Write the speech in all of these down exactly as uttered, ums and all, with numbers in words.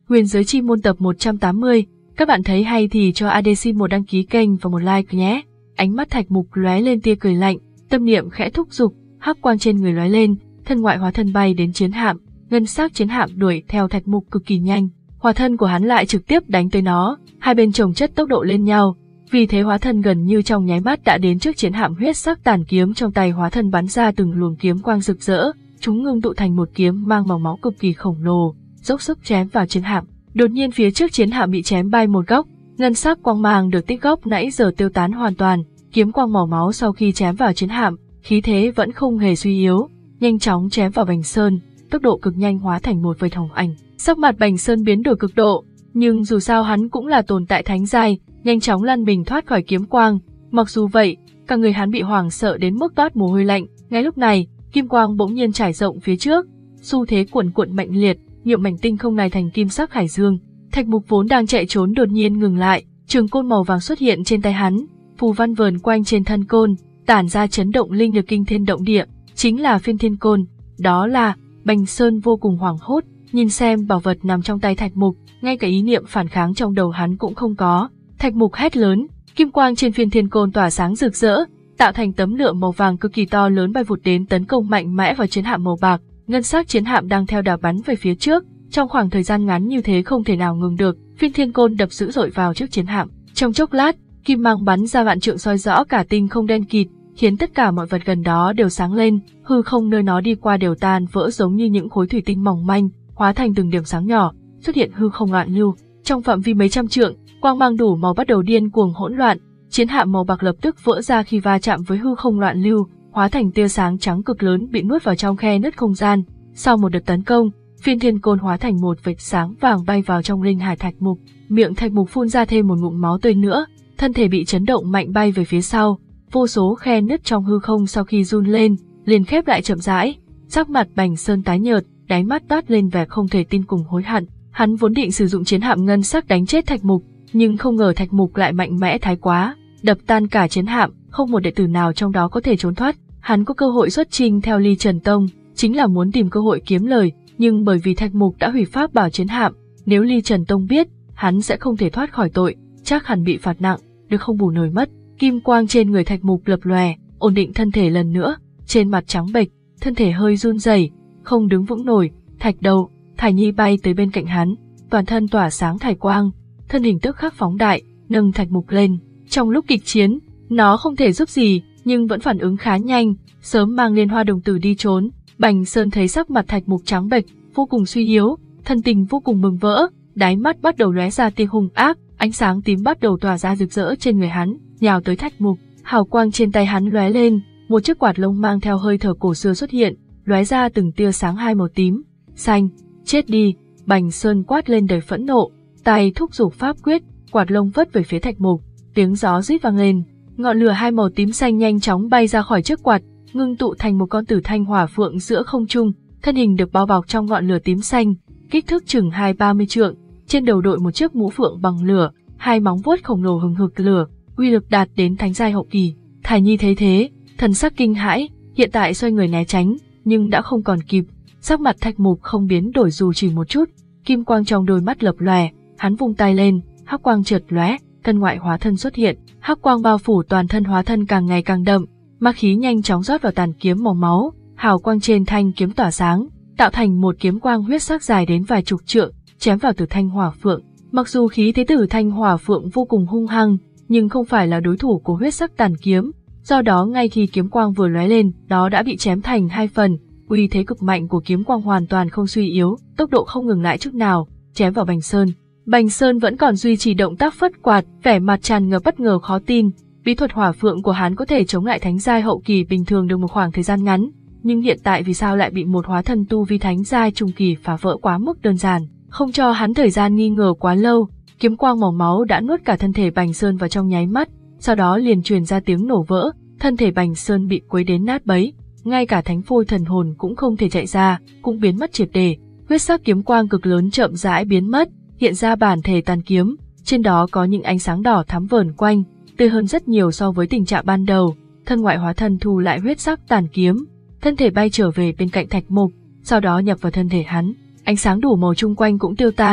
Huyền Giới Chi Môn tập một trăm tám mươi. Các bạn thấy hay thì cho a đê xin một đăng ký kênh và một like nhé. Ánh mắt Thạch Mục lóe lên tia cười lạnh, tâm niệm khẽ thúc giục, hắc quang trên người lóe lên, thân ngoại hóa thân bay đến chiến hạm, ngân sắc chiến hạm đuổi theo Thạch Mục cực kỳ nhanh, hóa thân của hắn lại trực tiếp đánh tới nó, hai bên chồng chất tốc độ lên nhau, vì thế hóa thân gần như trong nháy mắt đã đến trước chiến hạm. Huyết sắc tàn kiếm trong tay hóa thân bắn ra từng luồng kiếm quang rực rỡ, chúng ngưng tụ thành một kiếm mang màu máu cực kỳ khổng lồ, dốc sức chém vào chiến hạm. Đột nhiên phía trước chiến hạm bị chém bay một góc, ngân sắc quang mang được tích góp nãy giờ tiêu tán hoàn toàn, kiếm quang màu máu sau khi chém vào chiến hạm, khí thế vẫn không hề suy yếu, nhanh chóng chém vào Bành Sơn, tốc độ cực nhanh hóa thành một vệt hồng ảnh. Sắc mặt Bành Sơn biến đổi cực độ, nhưng dù sao hắn cũng là tồn tại thánh giai, nhanh chóng lăn mình thoát khỏi kiếm quang. Mặc dù vậy, cả người hắn bị hoảng sợ đến mức toát mồ hôi lạnh. Ngay lúc này, kim quang bỗng nhiên trải rộng phía trước, xu thế cuộn cuộn mạnh liệt, nhuộm mảnh tinh không này thành kim sắc hải dương. Thạch Mục vốn đang chạy trốn đột nhiên ngừng lại, trường côn màu vàng xuất hiện trên tay hắn, phù văn vờn quanh trên thân côn, tản ra chấn động linh lực kinh thiên động địa, chính là Phiên Thiên Côn. Đó là Bành Sơn vô cùng hoảng hốt, nhìn xem bảo vật nằm trong tay Thạch Mục, ngay cả ý niệm phản kháng trong đầu hắn cũng không có. Thạch Mục hét lớn, kim quang trên Phiên Thiên Côn tỏa sáng rực rỡ, tạo thành tấm lửa màu vàng cực kỳ to lớn bay vụt đến tấn công mạnh mẽ vào chiến hạm màu bạc. Ngân sắc chiến hạm đang theo đà bắn về phía trước, trong khoảng thời gian ngắn như thế không thể nào ngừng được. Phiên Thiên Côn đập dữ dội vào trước chiến hạm, trong chốc lát, kim mang bắn ra vạn trượng soi rõ cả tinh không đen kịt, khiến tất cả mọi vật gần đó đều sáng lên, hư không nơi nó đi qua đều tan vỡ giống như những khối thủy tinh mỏng manh, hóa thành từng điểm sáng nhỏ, xuất hiện hư không loạn lưu. Trong phạm vi mấy trăm trượng, quang mang đủ màu bắt đầu điên cuồng hỗn loạn, chiến hạm màu bạc lập tức vỡ ra khi va chạm với hư không loạn lưu, hóa thành tia sáng trắng cực lớn bị nuốt vào trong khe nứt không gian. Sau một đợt tấn công, Phiên Thiên Côn hóa thành một vệt sáng vàng bay vào trong linh hải Thạch Mục, miệng Thạch Mục phun ra thêm một ngụm máu tươi nữa, thân thể bị chấn động mạnh bay về phía sau, vô số khe nứt trong hư không sau khi run lên, liền khép lại chậm rãi. Sắc mặt Bành Sơn tái nhợt, đáy mắt toát lên vẻ không thể tin cùng hối hận. Hắn vốn định sử dụng chiến hạm ngân sắc đánh chết Thạch Mục, nhưng không ngờ Thạch Mục lại mạnh mẽ thái quá, đập tan cả chiến hạm, không một đệ tử nào trong đó có thể trốn thoát. Hắn có cơ hội xuất chinh theo Ly Trần Tông, chính là muốn tìm cơ hội kiếm lời, nhưng bởi vì Thạch Mục đã hủy pháp bảo chiến hạm, nếu Ly Trần Tông biết, hắn sẽ không thể thoát khỏi tội, chắc hẳn bị phạt nặng, được không bù nổi mất. Kim quang trên người Thạch Mục lập lòe, ổn định thân thể lần nữa, trên mặt trắng bệch, thân thể hơi run rẩy, không đứng vững nổi. Thạch Đầu, Thải Nhi bay tới bên cạnh hắn, toàn thân tỏa sáng thải quang, thân hình tức khắc phóng đại, nâng Thạch Mục lên. Trong lúc kịch chiến, nó không thể giúp gì, nhưng vẫn phản ứng khá nhanh, sớm mang Liên Hoa Đồng Tử đi trốn. Bành Sơn thấy sắc mặt Thạch Mục trắng bệch, vô cùng suy yếu, thân tình vô cùng mừng vỡ, đáy mắt bắt đầu lóe ra tia hung ác, ánh sáng tím bắt đầu tỏa ra rực rỡ trên người hắn, nhào tới Thạch Mục. Hào quang trên tay hắn lóe lên, một chiếc quạt lông mang theo hơi thở cổ xưa xuất hiện, lóe ra từng tia sáng hai màu tím, xanh. Chết đi! Bành Sơn quát lên đầy phẫn nộ, tay thúc giục pháp quyết, quạt lông vất về phía Thạch Mục, tiếng gió rít vang lên, ngọn lửa hai màu tím xanh nhanh chóng bay ra khỏi chiếc quạt, ngưng tụ thành một con tử thanh hỏa phượng giữa không trung, thân hình được bao bọc trong ngọn lửa tím xanh, kích thước chừng hai ba mươi trượng, trên đầu đội một chiếc mũ phượng bằng lửa, hai móng vuốt khổng lồ hừng hực lửa, uy lực đạt đến thánh giai hậu kỳ. Thải Nhi thấy thế, thần sắc kinh hãi, hiện tại xoay người né tránh, nhưng đã không còn kịp. Sắc mặt Thạch Mục không biến đổi dù chỉ một chút, kim quang trong đôi mắt lập lòe, hắn vung tay lên, hắc quang chợt lóe, thân ngoại hóa thân xuất hiện, hắc quang bao phủ toàn thân hóa thân càng ngày càng đậm, ma khí nhanh chóng rót vào tàn kiếm màu máu, hào quang trên thanh kiếm tỏa sáng, tạo thành một kiếm quang huyết sắc dài đến vài chục trượng, chém vào Tử Thanh Hỏa Phượng. Mặc dù khí thế Tử Thanh Hỏa Phượng vô cùng hung hăng, nhưng không phải là đối thủ của huyết sắc tàn kiếm, do đó ngay khi kiếm quang vừa lóe lên, đó đã bị chém thành hai phần. Uy thế cực mạnh của kiếm quang hoàn toàn không suy yếu, tốc độ không ngừng lại chút nào, chém vào Bành Sơn. Bành Sơn vẫn còn duy trì động tác phất quạt, vẻ mặt tràn ngập bất ngờ khó tin. Bí thuật hỏa phượng của hắn có thể chống lại thánh giai hậu kỳ bình thường được một khoảng thời gian ngắn, nhưng hiện tại vì sao lại bị một hóa thân tu vi thánh giai trung kỳ phá vỡ quá mức đơn giản, không cho hắn thời gian nghi ngờ quá lâu. Kiếm quang màu máu đã nuốt cả thân thể Bành Sơn vào trong nháy mắt, sau đó liền truyền ra tiếng nổ vỡ, thân thể Bành Sơn bị quấy đến nát bấy. Ngay cả thánh phôi thần hồn cũng không thể chạy ra, cũng biến mất triệt để. Huyết sắc kiếm quang cực lớn chậm rãi biến mất, hiện ra bản thể tàn kiếm, trên đó có những ánh sáng đỏ thắm vờn quanh, tươi hơn rất nhiều so với tình trạng ban đầu. Thân ngoại hóa thân thu lại huyết sắc tàn kiếm, thân thể bay trở về bên cạnh Thạch Mục, sau đó nhập vào thân thể hắn. Ánh sáng đủ màu chung quanh cũng tiêu tan,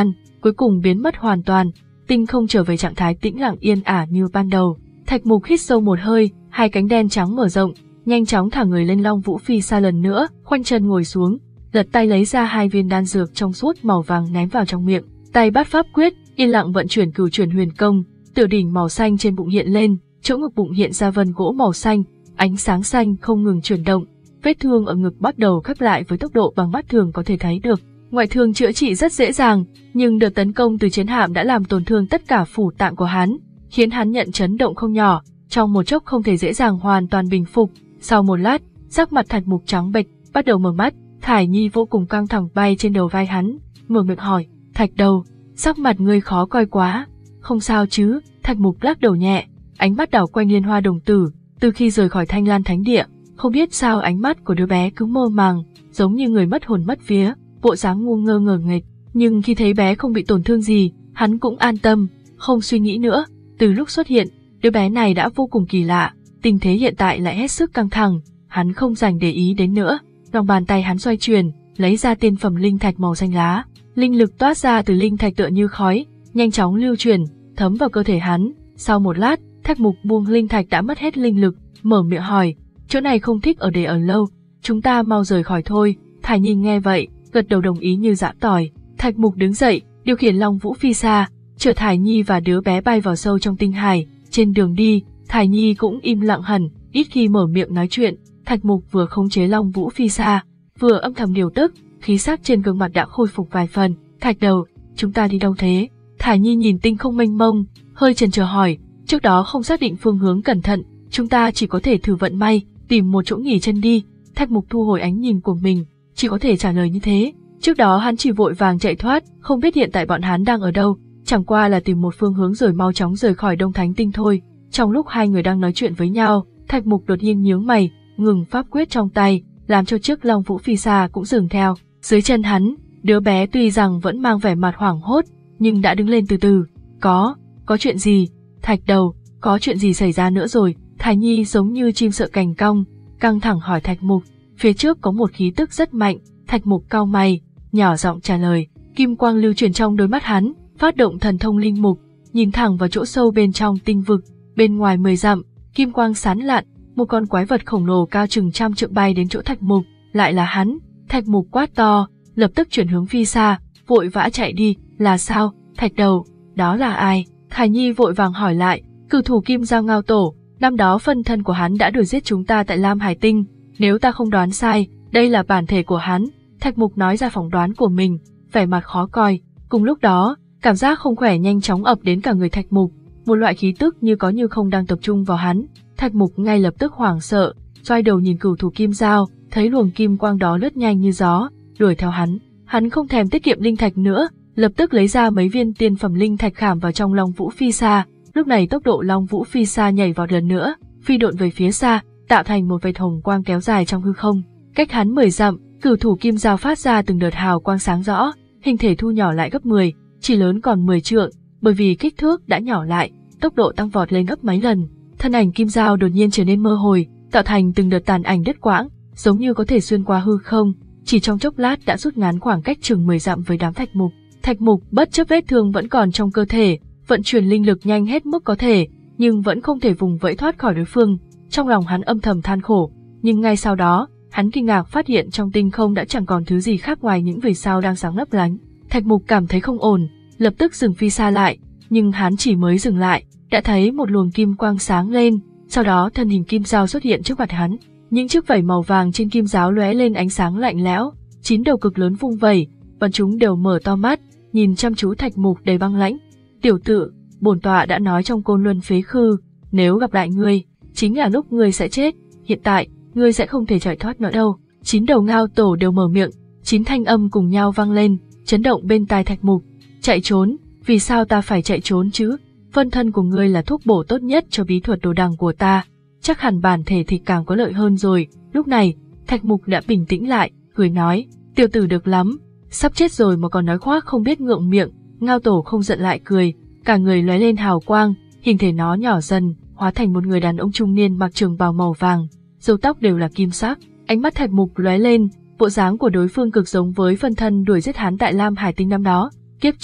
cuối cùng biến mất hoàn toàn, tinh không trở về trạng thái tĩnh lặng yên ả như ban đầu. Thạch Mục hít sâu một hơi, hai cánh đen trắng mở rộng, nhanh chóng thả người lên Long Vũ Phi Sa lần nữa, khoanh chân ngồi xuống, lật tay lấy ra hai viên đan dược trong suốt màu vàng ném vào trong miệng, tay bắt pháp quyết, yên lặng vận chuyển Cửu Chuyển Huyền Công, tiểu đỉnh màu xanh trên bụng hiện lên, chỗ ngực bụng hiện ra vân gỗ màu xanh, ánh sáng xanh không ngừng chuyển động, vết thương ở ngực bắt đầu khép lại với tốc độ bằng mắt thường có thể thấy được. Ngoại thương chữa trị rất dễ dàng, nhưng đợt tấn công từ chiến hạm đã làm tổn thương tất cả phủ tạng của hắn, khiến hắn nhận chấn động không nhỏ, trong một chốc không thể dễ dàng hoàn toàn bình phục. Sau một lát, sắc mặt Thạch Mục trắng bệch, bắt đầu mở mắt. Thải Nhi vô cùng căng thẳng bay trên đầu vai hắn, mở miệng hỏi, Thạch Đầu, sắc mặt ngươi khó coi quá. Không sao chứ? Thạch Mục lắc đầu nhẹ, ánh mắt đảo quanh Liên Hoa Đồng Tử. Từ khi rời khỏi Thanh Lan Thánh Địa, không biết sao ánh mắt của đứa bé cứ mơ màng, giống như người mất hồn mất vía, bộ dáng ngu ngơ ngờ nghệch. Nhưng khi thấy bé không bị tổn thương gì, hắn cũng an tâm, không suy nghĩ nữa. Từ lúc xuất hiện, đứa bé này đã vô cùng kỳ lạ, tình thế hiện tại lại hết sức căng thẳng, hắn không dành để ý đến nữa. Lòng bàn tay hắn xoay chuyển, lấy ra tiên phẩm linh thạch màu xanh lá, linh lực toát ra từ linh thạch tựa như khói, nhanh chóng lưu chuyển, thấm vào cơ thể hắn. Sau một lát, Thạch Mục buông linh thạch đã mất hết linh lực, mở miệng hỏi, chỗ này không thích ở để ở lâu, chúng ta mau rời khỏi thôi. Thải Nhi nghe vậy, gật đầu đồng ý như giã tỏi. Thạch Mục đứng dậy, điều khiển Long Vũ Phi Sa, chở Thải Nhi và đứa bé bay vào sâu trong tinh hải. Trên đường đi, Thải Nhi cũng im lặng hẳn, ít khi mở miệng nói chuyện. Thạch Mục vừa khống chế Long Vũ Phi Sa, vừa âm thầm điều tức, khí sắc trên gương mặt đã khôi phục vài phần. Thạch Đầu, chúng ta đi đâu thế? Thải Nhi nhìn tinh không mênh mông, hơi chần chờ hỏi, trước đó không xác định phương hướng cẩn thận, chúng ta chỉ có thể thử vận may, tìm một chỗ nghỉ chân đi. Thạch Mục thu hồi ánh nhìn của mình, chỉ có thể trả lời như thế. Trước đó hắn chỉ vội vàng chạy thoát, không biết hiện tại bọn hắn đang ở đâu, chẳng qua là tìm một phương hướng rồi mau chóng rời khỏi Đông Thánh Tinh thôi. Trong lúc hai người đang nói chuyện với nhau, Thạch Mục đột nhiên nhướng mày, ngừng pháp quyết trong tay, làm cho chiếc Long Vũ Phi Sa cũng dừng theo. Dưới chân hắn, đứa bé tuy rằng vẫn mang vẻ mặt hoảng hốt, nhưng đã đứng lên từ từ. Có, có chuyện gì? Thạch Đầu, có chuyện gì xảy ra nữa rồi? Thải Nhi giống như chim sợ cành cong, căng thẳng hỏi Thạch Mục. Phía trước có một khí tức rất mạnh. Thạch Mục cau mày, nhỏ giọng trả lời. Kim quang lưu chuyển trong đôi mắt hắn, phát động thần thông linh mục, nhìn thẳng vào chỗ sâu bên trong tinh vực. Bên ngoài mười dặm, kim quang sáng lạn, một con quái vật khổng lồ cao chừng trăm trượng bay đến chỗ Thạch Mục. Lại là hắn. Thạch Mục quát to, lập tức chuyển hướng Phi Sa, vội vã chạy đi. Là sao? Thạch Đầu, đó là ai? Thải Nhi vội vàng hỏi lại. Cử thủ Kim Giao Ngao Tổ, năm đó phân thân của hắn đã đuổi giết chúng ta tại Lam Hải Tinh, nếu ta không đoán sai, đây là bản thể của hắn. Thạch Mục nói ra phỏng đoán của mình, vẻ mặt khó coi. Cùng lúc đó, cảm giác không khỏe nhanh chóng ập đến cả người Thạch Mục, một loại khí tức như có như không đang tập trung vào hắn. Thạch Mục ngay lập tức hoảng sợ, xoay đầu nhìn cửu thủ Kim Giao, thấy luồng kim quang đó lướt nhanh như gió, đuổi theo hắn. Hắn không thèm tiết kiệm linh thạch nữa, lập tức lấy ra mấy viên tiên phẩm linh thạch khảm vào trong Long Vũ Phi Sa. Lúc này tốc độ Long Vũ Phi Sa nhảy vọt lần nữa, phi độn về phía xa, tạo thành một vệt hồng quang kéo dài trong hư không. Cách hắn mười dặm, cửu thủ Kim Giao phát ra từng đợt hào quang sáng rõ, hình thể thu nhỏ lại gấp mười, chỉ lớn còn mười trượng, bởi vì kích thước đã nhỏ lại, tốc độ tăng vọt lên gấp mấy lần. Thân ảnh Kim Giao đột nhiên trở nên mơ hồi, tạo thành từng đợt tàn ảnh đứt quãng, giống như có thể xuyên qua hư không, chỉ trong chốc lát đã rút ngắn khoảng cách chừng mười dặm với đám Thạch Mục. Thạch Mục bất chấp vết thương vẫn còn trong cơ thể, vận chuyển linh lực nhanh hết mức có thể, nhưng vẫn không thể vùng vẫy thoát khỏi đối phương. Trong lòng hắn âm thầm than khổ, nhưng ngay sau đó, hắn kinh ngạc phát hiện trong tinh không đã chẳng còn thứ gì khác ngoài những vì sao đang sáng lấp lánh. Thạch Mục cảm thấy không ổn, lập tức dừng Phi Sa lại, nhưng hắn chỉ mới dừng lại, đã thấy một luồng kim quang sáng lên, sau đó thân hình Kim Giao xuất hiện trước mặt hắn. Những chiếc vảy màu vàng trên kim giáo lóe lên ánh sáng lạnh lẽo, chín đầu cực lớn vung vẩy, bọn chúng đều mở to mắt, nhìn chăm chú Thạch Mục đầy băng lãnh. Tiểu tử, bổn tọa đã nói trong Côn Luân Phế Khư, nếu gặp lại ngươi, chính là lúc ngươi sẽ chết, hiện tại, ngươi sẽ không thể chạy thoát nữa đâu. Chín đầu ngao tổ đều mở miệng, chín thanh âm cùng nhau vang lên, chấn động bên tai Thạch Mục. Chạy trốn, vì sao ta phải chạy trốn chứ? Phân thân của ngươi là thuốc bổ tốt nhất cho bí thuật đồ đằng của ta, chắc hẳn bản thể thì càng có lợi hơn rồi. Lúc này, Thạch Mục đã bình tĩnh lại, cười nói, tiểu tử được lắm, sắp chết rồi mà còn nói khoác không biết ngượng miệng. Ngao tổ không giận lại cười, cả người lóe lên hào quang, hình thể nó nhỏ dần, hóa thành một người đàn ông trung niên mặc trường bào màu vàng, râu tóc đều là kim sắc. Ánh mắt Thạch Mục lóe lên, bộ dáng của đối phương cực giống với phân thân đuổi giết hắn tại Lam Hải Tinh năm đó. Kiếp trước,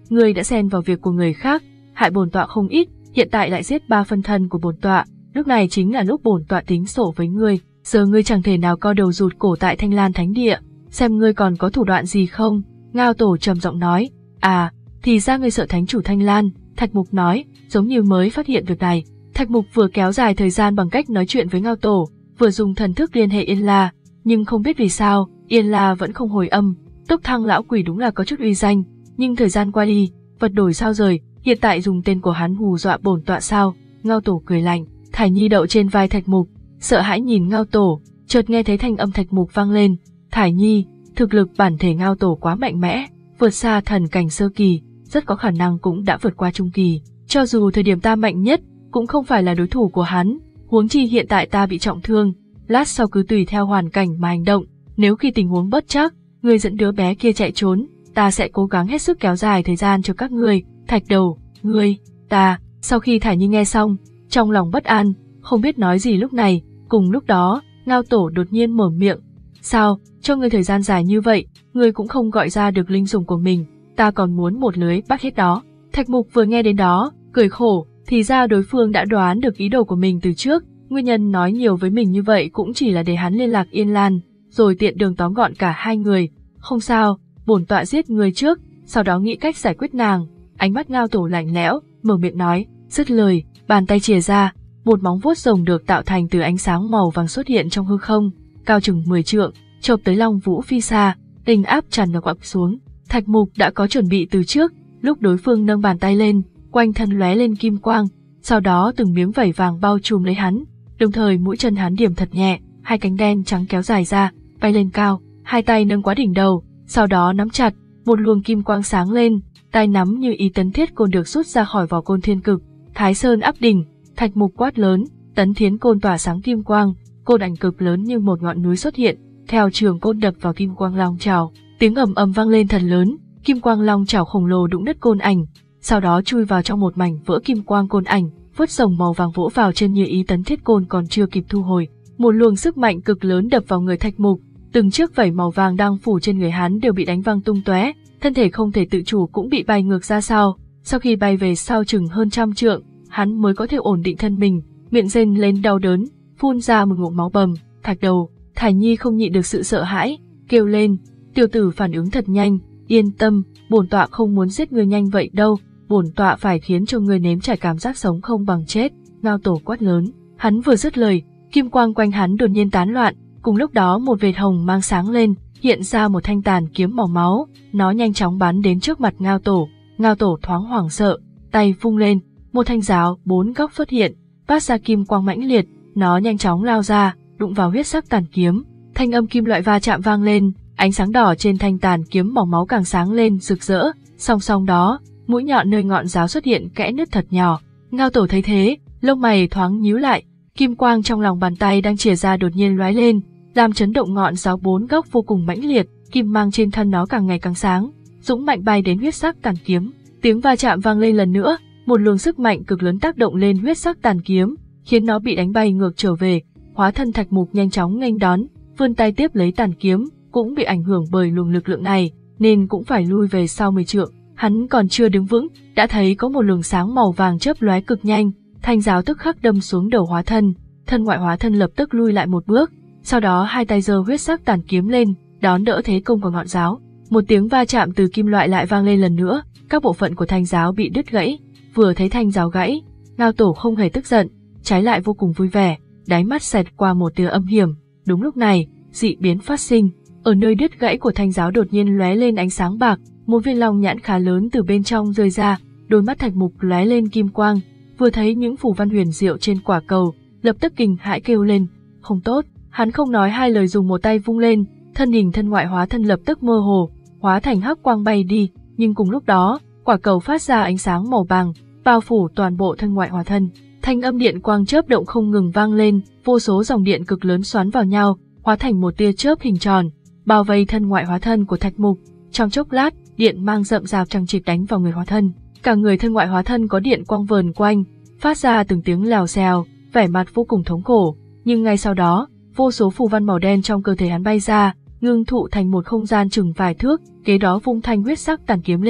ngươi đã xen vào việc của người khác, hại bổn tọa không ít, hiện tại lại giết ba phân thân của bổn tọa, lúc này chính là lúc bổn tọa tính sổ với ngươi, giờ ngươi chẳng thể nào co đầu rụt cổ tại Thanh Lan Thánh Địa, xem ngươi còn có thủ đoạn gì không?" Ngao Tổ trầm giọng nói. "À, thì ra ngươi sợ Thánh chủ Thanh Lan." Thạch Mục nói, giống như mới phát hiện việc này. Thạch Mục vừa kéo dài thời gian bằng cách nói chuyện với Ngao Tổ, vừa dùng thần thức liên hệ Yên La, nhưng không biết vì sao, Yên La vẫn không hồi âm. Túc Thăng lão quỷ đúng là có chút uy danh, nhưng thời gian qua đi, vật đổi sao rời, hiện tại dùng tên của hắn hù dọa bổn tọa sao? Ngao Tổ cười lạnh. Thải Nhi đậu trên vai Thạch Mục, sợ hãi nhìn Ngao Tổ, chợt nghe thấy thanh âm Thạch Mục vang lên. "Thải Nhi, thực lực bản thể Ngao Tổ quá mạnh mẽ, vượt xa thần cảnh sơ kỳ, rất có khả năng cũng đã vượt qua trung kỳ. Cho dù thời điểm ta mạnh nhất, cũng không phải là đối thủ của hắn, huống chi hiện tại ta bị trọng thương, lát sau cứ tùy theo hoàn cảnh mà hành động, nếu khi tình huống bất trắc, ngươi dẫn đứa bé kia chạy trốn, ta sẽ cố gắng hết sức kéo dài thời gian cho các ngươi." Thạch Đầu, ngươi, ta, sau khi Thải Nhi nghe xong, trong lòng bất an, không biết nói gì lúc này, cùng lúc đó, Ngao Tổ đột nhiên mở miệng. "Sao, cho ngươi thời gian dài như vậy, ngươi cũng không gọi ra được linh dùng của mình, ta còn muốn một lưới bắt hết đó." Thạch Mục vừa nghe đến đó, cười khổ, thì ra đối phương đã đoán được ý đồ của mình từ trước, nguyên nhân nói nhiều với mình như vậy cũng chỉ là để hắn liên lạc Yên Lan, rồi tiện đường tóm gọn cả hai người. "Không sao, bổn tọa giết người trước, sau đó nghĩ cách giải quyết nàng." Ánh mắt Ngao Tổ lạnh lẽo, mở miệng nói, dứt lời, bàn tay chìa ra, một móng vuốt rồng được tạo thành từ ánh sáng màu vàng xuất hiện trong hư không, cao chừng mười trượng, chộp tới Long Vũ Phi Sa, đình áp tràn ngập ập xuống. Thạch Mục đã có chuẩn bị từ trước, lúc đối phương nâng bàn tay lên, quanh thân lóe lên kim quang, sau đó từng miếng vảy vàng bao trùm lấy hắn, đồng thời mũi chân hắn điểm thật nhẹ, hai cánh đen trắng kéo dài ra, bay lên cao, hai tay nâng quá đỉnh đầu, sau đó nắm chặt, một luồng kim quang sáng lên, tay nắm như ý tấn thiết côn được rút ra khỏi vỏ côn thiên cực. Thái Sơn áp đỉnh, Thạch Mục quát lớn, tấn thiến côn tỏa sáng kim quang, côn ảnh cực lớn như một ngọn núi xuất hiện, theo trường côn đập vào kim quang long trảo, tiếng ầm ầm vang lên thật lớn, kim quang long trảo khổng lồ đụng nứt côn ảnh, sau đó chui vào trong một mảnh vỡ kim quang côn ảnh, vớt rồng màu vàng vỗ vào chân như ý tấn thiết côn còn chưa kịp thu hồi, một luồng sức mạnh cực lớn đập vào người Thạch Mục, từng chiếc vảy màu vàng đang phủ trên người hắn đều bị đánh văng tung tóe, thân thể không thể tự chủ cũng bị bay ngược ra sau. Sau khi bay về sau chừng hơn trăm trượng, hắn mới có thể ổn định thân mình, miệng rên lên đau đớn, phun ra một ngụm máu bầm. Thạch Đầu, Thải Nhi không nhịn được sự sợ hãi, kêu lên, "Tiểu tử phản ứng thật nhanh, yên tâm, bổn tọa không muốn giết ngươi nhanh vậy đâu, bổn tọa phải khiến cho ngươi nếm trải cảm giác sống không bằng chết." Ngao Tổ quát lớn, hắn vừa dứt lời, kim quang quanh hắn đột nhiên tán loạn, cùng lúc đó một vệt hồng mang sáng lên, hiện ra một thanh tàn kiếm màu máu, nó nhanh chóng bắn đến trước mặt Ngao Tổ. Ngao Tổ thoáng hoảng sợ, tay vung lên, một thanh giáo bốn góc xuất hiện, phát ra kim quang mãnh liệt, nó nhanh chóng lao ra, đụng vào huyết sắc tàn kiếm, thanh âm kim loại va chạm vang lên, ánh sáng đỏ trên thanh tàn kiếm màu máu càng sáng lên rực rỡ, song song đó, mũi nhọn nơi ngọn giáo xuất hiện kẽ nứt thật nhỏ. Ngao Tổ thấy thế, lông mày thoáng nhíu lại, kim quang trong lòng bàn tay đang chìa ra đột nhiên lóe lên, làm chấn động ngọn giáo bốn góc vô cùng mãnh liệt, kim mang trên thân nó càng ngày càng sáng, dũng mạnh bay đến huyết sắc tàn kiếm. Tiếng va chạm vang lên lần nữa, một luồng sức mạnh cực lớn tác động lên huyết sắc tàn kiếm, khiến nó bị đánh bay ngược trở về. Hóa thân Thạch Mục nhanh chóng nghênh đón, vươn tay tiếp lấy tàn kiếm, cũng bị ảnh hưởng bởi luồng lực lượng này, nên cũng phải lui về sau mười trượng. Hắn còn chưa đứng vững, đã thấy có một luồng sáng màu vàng chớp lóe cực nhanh, thanh giáo tức khắc đâm xuống đầu hóa thân, thân ngoại hóa thân lập tức lui lại một bước, sau đó hai tay giơ huyết sắc tàn kiếm lên, đón đỡ thế công của ngọn giáo. Một tiếng va chạm từ kim loại lại vang lên lần nữa, các bộ phận của thanh giáo bị đứt gãy. Vừa thấy thanh giáo gãy, Ngao Tổ không hề tức giận, trái lại vô cùng vui vẻ, đáy mắt xẹt qua một tia âm hiểm. Đúng lúc này, dị biến phát sinh, ở nơi đứt gãy của thanh giáo đột nhiên lóe lên ánh sáng bạc, một viên long nhãn khá lớn từ bên trong rơi ra, đôi mắt Thạch Mục lóe lên kim quang, vừa thấy những phù văn huyền diệu trên quả cầu, lập tức kinh hãi kêu lên, không tốt. Hắn không nói hai lời dùng một tay vung lên, thân hình thân ngoại hóa thân lập tức mơ hồ, hóa thành hắc quang bay đi, nhưng cùng lúc đó, quả cầu phát ra ánh sáng màu vàng, bao phủ toàn bộ thân ngoại hóa thân. Thanh âm điện quang chớp động không ngừng vang lên, vô số dòng điện cực lớn xoắn vào nhau, hóa thành một tia chớp hình tròn, bao vây thân ngoại hóa thân của Thạch Mục. Trong chốc lát, điện mang rậm rạp chằng chịt đánh vào người hóa thân. Cả người thân ngoại hóa thân có điện quang vờn quanh, phát ra từng tiếng lèo xèo, vẻ mặt vô cùng thống khổ. Nhưng ngay sau đó, vô số phù văn màu đen trong cơ thể hắn bay ra, ngưng tụ thành một không gian chừng vài thước, kế đó vung thanh huyết sắc tàn kiếm lên,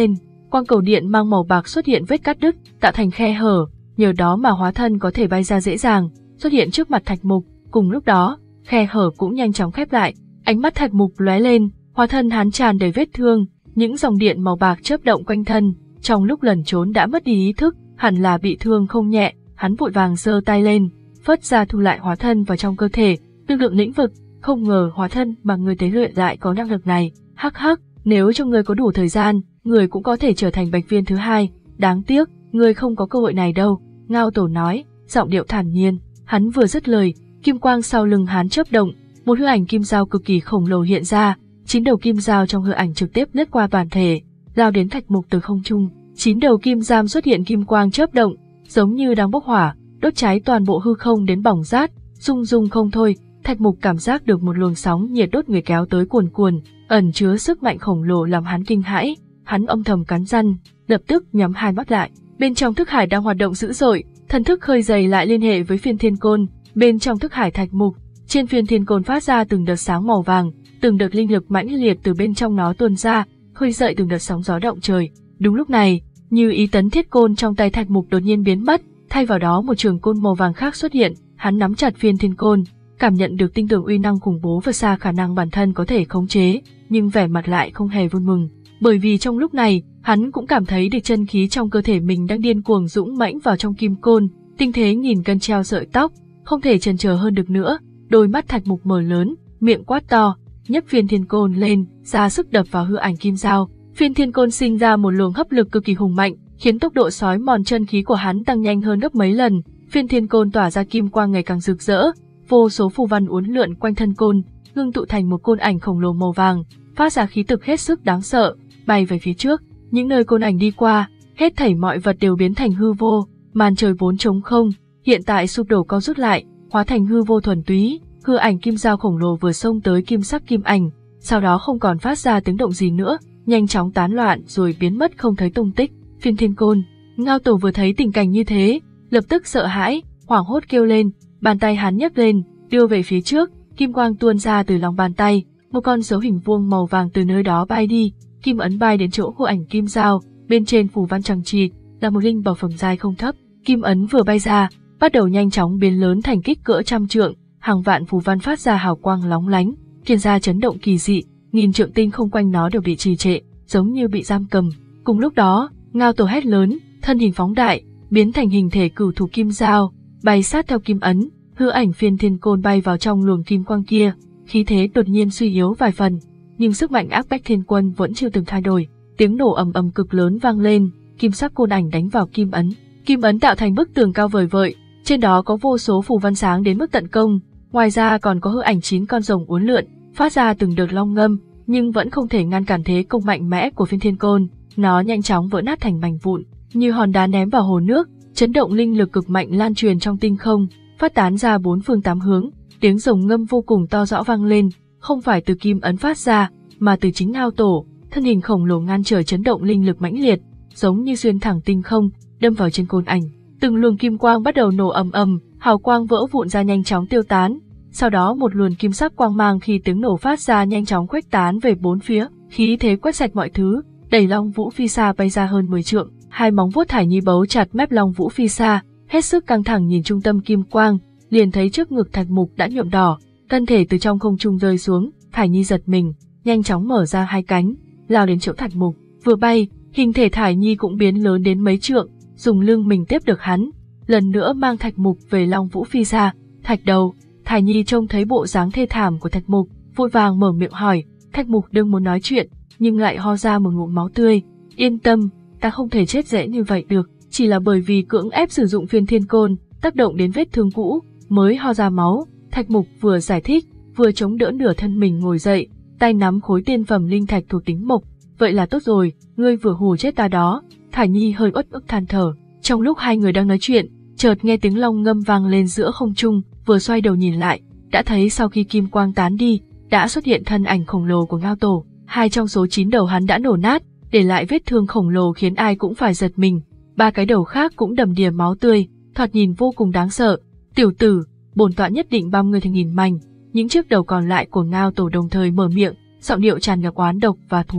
quang cầu điện mang màu bạc xuất hiện vết cắt đứt, tạo thành khe hở, nhờ đó mà hóa thân có thể bay ra dễ dàng, xuất hiện trước mặt Thạch Mục. Cùng lúc đó, khe hở cũng nhanh chóng khép lại, ánh mắt Thạch Mục lóe lên, hóa thân hắn tràn đầy vết thương, những dòng điện màu bạc chớp động quanh thân, trong lúc lẩn trốn đã mất đi ý thức, hẳn là bị thương không nhẹ, hắn vội vàng giơ tay lên, phất ra thu lại hóa thân vào trong cơ thể, lực lượng lĩnh vực, không ngờ hóa thân mà người tế luyện lại có năng lực này, hắc hắc, nếu cho người có đủ thời gian, người cũng có thể trở thành Bạch Viên thứ hai, đáng tiếc, người không có cơ hội này đâu, Ngao Tổ nói, giọng điệu thản nhiên, hắn vừa dứt lời, kim quang sau lưng hắn chớp động, một hư ảnh kim dao cực kỳ khổng lồ hiện ra, chín đầu kim dao trong hư ảnh trực tiếp lướt qua bản thể, lao đến Thạch Mục từ không trung, chín đầu kim giam xuất hiện kim quang chớp động, giống như đang bốc hỏa, đốt cháy toàn bộ hư không đến bỏng rát, rung rung không thôi. Thạch Mục cảm giác được một luồng sóng nhiệt đốt người kéo tới cuồn cuồn, ẩn chứa sức mạnh khổng lồ làm hắn kinh hãi, hắn âm thầm cắn răng, lập tức nhắm hai mắt lại. Bên trong thức hải đang hoạt động dữ dội, thần thức khơi dày lại liên hệ với phiên thiên côn, bên trong thức hải Thạch Mục, trên phiên thiên côn phát ra từng đợt sáng màu vàng, từng đợt linh lực mãnh liệt từ bên trong nó tuôn ra, khơi dậy từng đợt sóng gió động trời. Đúng lúc này, như ý tấn thiết côn trong tay Thạch Mục đột nhiên biến mất, thay vào đó một trường côn màu vàng khác xuất hiện, hắn nắm chặt phiên thiên côn, cảm nhận được tinh tường uy năng khủng bố vượt xa khả năng bản thân có thể khống chế, nhưng vẻ mặt lại không hề vui mừng, bởi vì trong lúc này, hắn cũng cảm thấy được chân khí trong cơ thể mình đang điên cuồng dũng mãnh vào trong kim côn, tinh thế nghìn cân treo sợi tóc, không thể chần chờ hơn được nữa, đôi mắt Thạch Mục mở lớn, miệng quát to, nhấc phiên thiên côn lên, ra sức đập vào hư ảnh kim dao. Phiên thiên côn sinh ra một luồng hấp lực cực kỳ hùng mạnh, khiến tốc độ sói mòn chân khí của hắn tăng nhanh hơn gấp mấy lần. Phiên thiên côn tỏa ra kim quang ngày càng rực rỡ, vô số phù văn uốn lượn quanh thân côn, ngưng tụ thành một côn ảnh khổng lồ màu vàng, phát ra khí tức hết sức đáng sợ, bay về phía trước. Những nơi côn ảnh đi qua, hết thảy mọi vật đều biến thành hư vô, màn trời vốn trống không, hiện tại sụp đổ co rút lại, hóa thành hư vô thuần túy. Hư ảnh kim dao khổng lồ vừa xông tới kim sắc kim ảnh, sau đó không còn phát ra tiếng động gì nữa, nhanh chóng tán loạn rồi biến mất không thấy tung tích. Phiên thiên côn, Ngao Tổ vừa thấy tình cảnh như thế, lập tức sợ hãi, hoảng hốt kêu lên, bàn tay hắn nhấc lên, đưa về phía trước, kim quang tuôn ra từ lòng bàn tay, một con dấu hình vuông màu vàng từ nơi đó bay đi, kim ấn bay đến chỗ của ảnh kim dao, bên trên phù văn chằng chịt là một linh bảo phẩm giai không thấp. Kim ấn vừa bay ra, bắt đầu nhanh chóng biến lớn thành kích cỡ trăm trượng, hàng vạn phù văn phát ra hào quang lóng lánh, truyền ra chấn động kỳ dị, nghìn trượng tinh không quanh nó đều bị trì trệ, giống như bị giam cầm. Cùng lúc đó, Ngao Tổ hét lớn, thân hình phóng đại, biến thành hình thể cửu thủ kim dao, bay sát theo kim ấn, hư ảnh phiên thiên côn bay vào trong luồng kim quang kia, khí thế đột nhiên suy yếu vài phần, nhưng sức mạnh áp bách thiên quân vẫn chưa từng thay đổi. Tiếng nổ ầm ầm cực lớn vang lên, kim sắc côn ảnh đánh vào kim ấn, kim ấn tạo thành bức tường cao vời vợi, trên đó có vô số phù văn sáng đến mức tận công, ngoài ra còn có hư ảnh chín con rồng uốn lượn, phát ra từng đợt long ngâm, nhưng vẫn không thể ngăn cản thế công mạnh mẽ của phiên thiên côn, nó nhanh chóng vỡ nát thành mảnh vụn, như hòn đá ném vào hồ nước, chấn động linh lực cực mạnh lan truyền trong tinh không, phát tán ra bốn phương tám hướng, tiếng rồng ngâm vô cùng to rõ vang lên, không phải từ kim ấn phát ra, mà từ chính Ngao Tổ, thân hình khổng lồ ngăn trở chấn động linh lực mãnh liệt, giống như xuyên thẳng tinh không, đâm vào trên côn ảnh. Từng luồng kim quang bắt đầu nổ ầm ầm, hào quang vỡ vụn ra nhanh chóng tiêu tán. Sau đó một luồng kim sắc quang mang khi tiếng nổ phát ra nhanh chóng khuếch tán về bốn phía, khí thế quét sạch mọi thứ, đẩy Long Vũ Phi Sa bay ra hơn mười trượng. Hai móng vuốt Thải Nhi bấu chặt mép Long Vũ Phi Sa, hết sức căng thẳng nhìn trung tâm kim quang, liền thấy trước ngực Thạch Mục đã nhuộm đỏ, thân thể từ trong không trung rơi xuống. Thải Nhi giật mình, nhanh chóng mở ra hai cánh, lao đến chỗ Thạch Mục. Vừa bay, hình thể Thải Nhi cũng biến lớn đến mấy trượng, dùng lưng mình tiếp được hắn, lần nữa mang Thạch Mục về Long Vũ Phi Sa. Thạch Đầu. Thải Nhi trông thấy bộ dáng thê thảm của Thạch Mục, vội vàng mở miệng hỏi. Thạch Mục đừng muốn nói chuyện, nhưng lại ho ra một ngụm máu tươi. Yên tâm, ta không thể chết dễ như vậy được, chỉ là bởi vì cưỡng ép sử dụng phiên thiên côn, tác động đến vết thương cũ, mới ho ra máu. Thạch Mục vừa giải thích, vừa chống đỡ nửa thân mình ngồi dậy, tay nắm khối tiên phẩm linh thạch thuộc tính mộc. Vậy là tốt rồi, ngươi vừa hù chết ta đó. Thải Nhi hơi uất ức than thở. Trong lúc hai người đang nói chuyện, chợt nghe tiếng long ngâm vang lên giữa không trung, vừa xoay đầu nhìn lại, đã thấy sau khi kim quang tán đi, đã xuất hiện thân ảnh khổng lồ của Ngao Tổ. Hai trong số chín đầu hắn đã nổ nát, để lại vết thương khổng lồ khiến ai cũng phải giật mình. Ba cái đầu khác cũng đầm đìa máu tươi, thoạt nhìn vô cùng đáng sợ. Tiểu tử, bổn tọa nhất định băm ngươi thành nghìn mảnh. Những chiếc đầu còn lại của Ngao Tổ đồng thời mở miệng, giọng điệu tràn ngập oán độc và thù hận.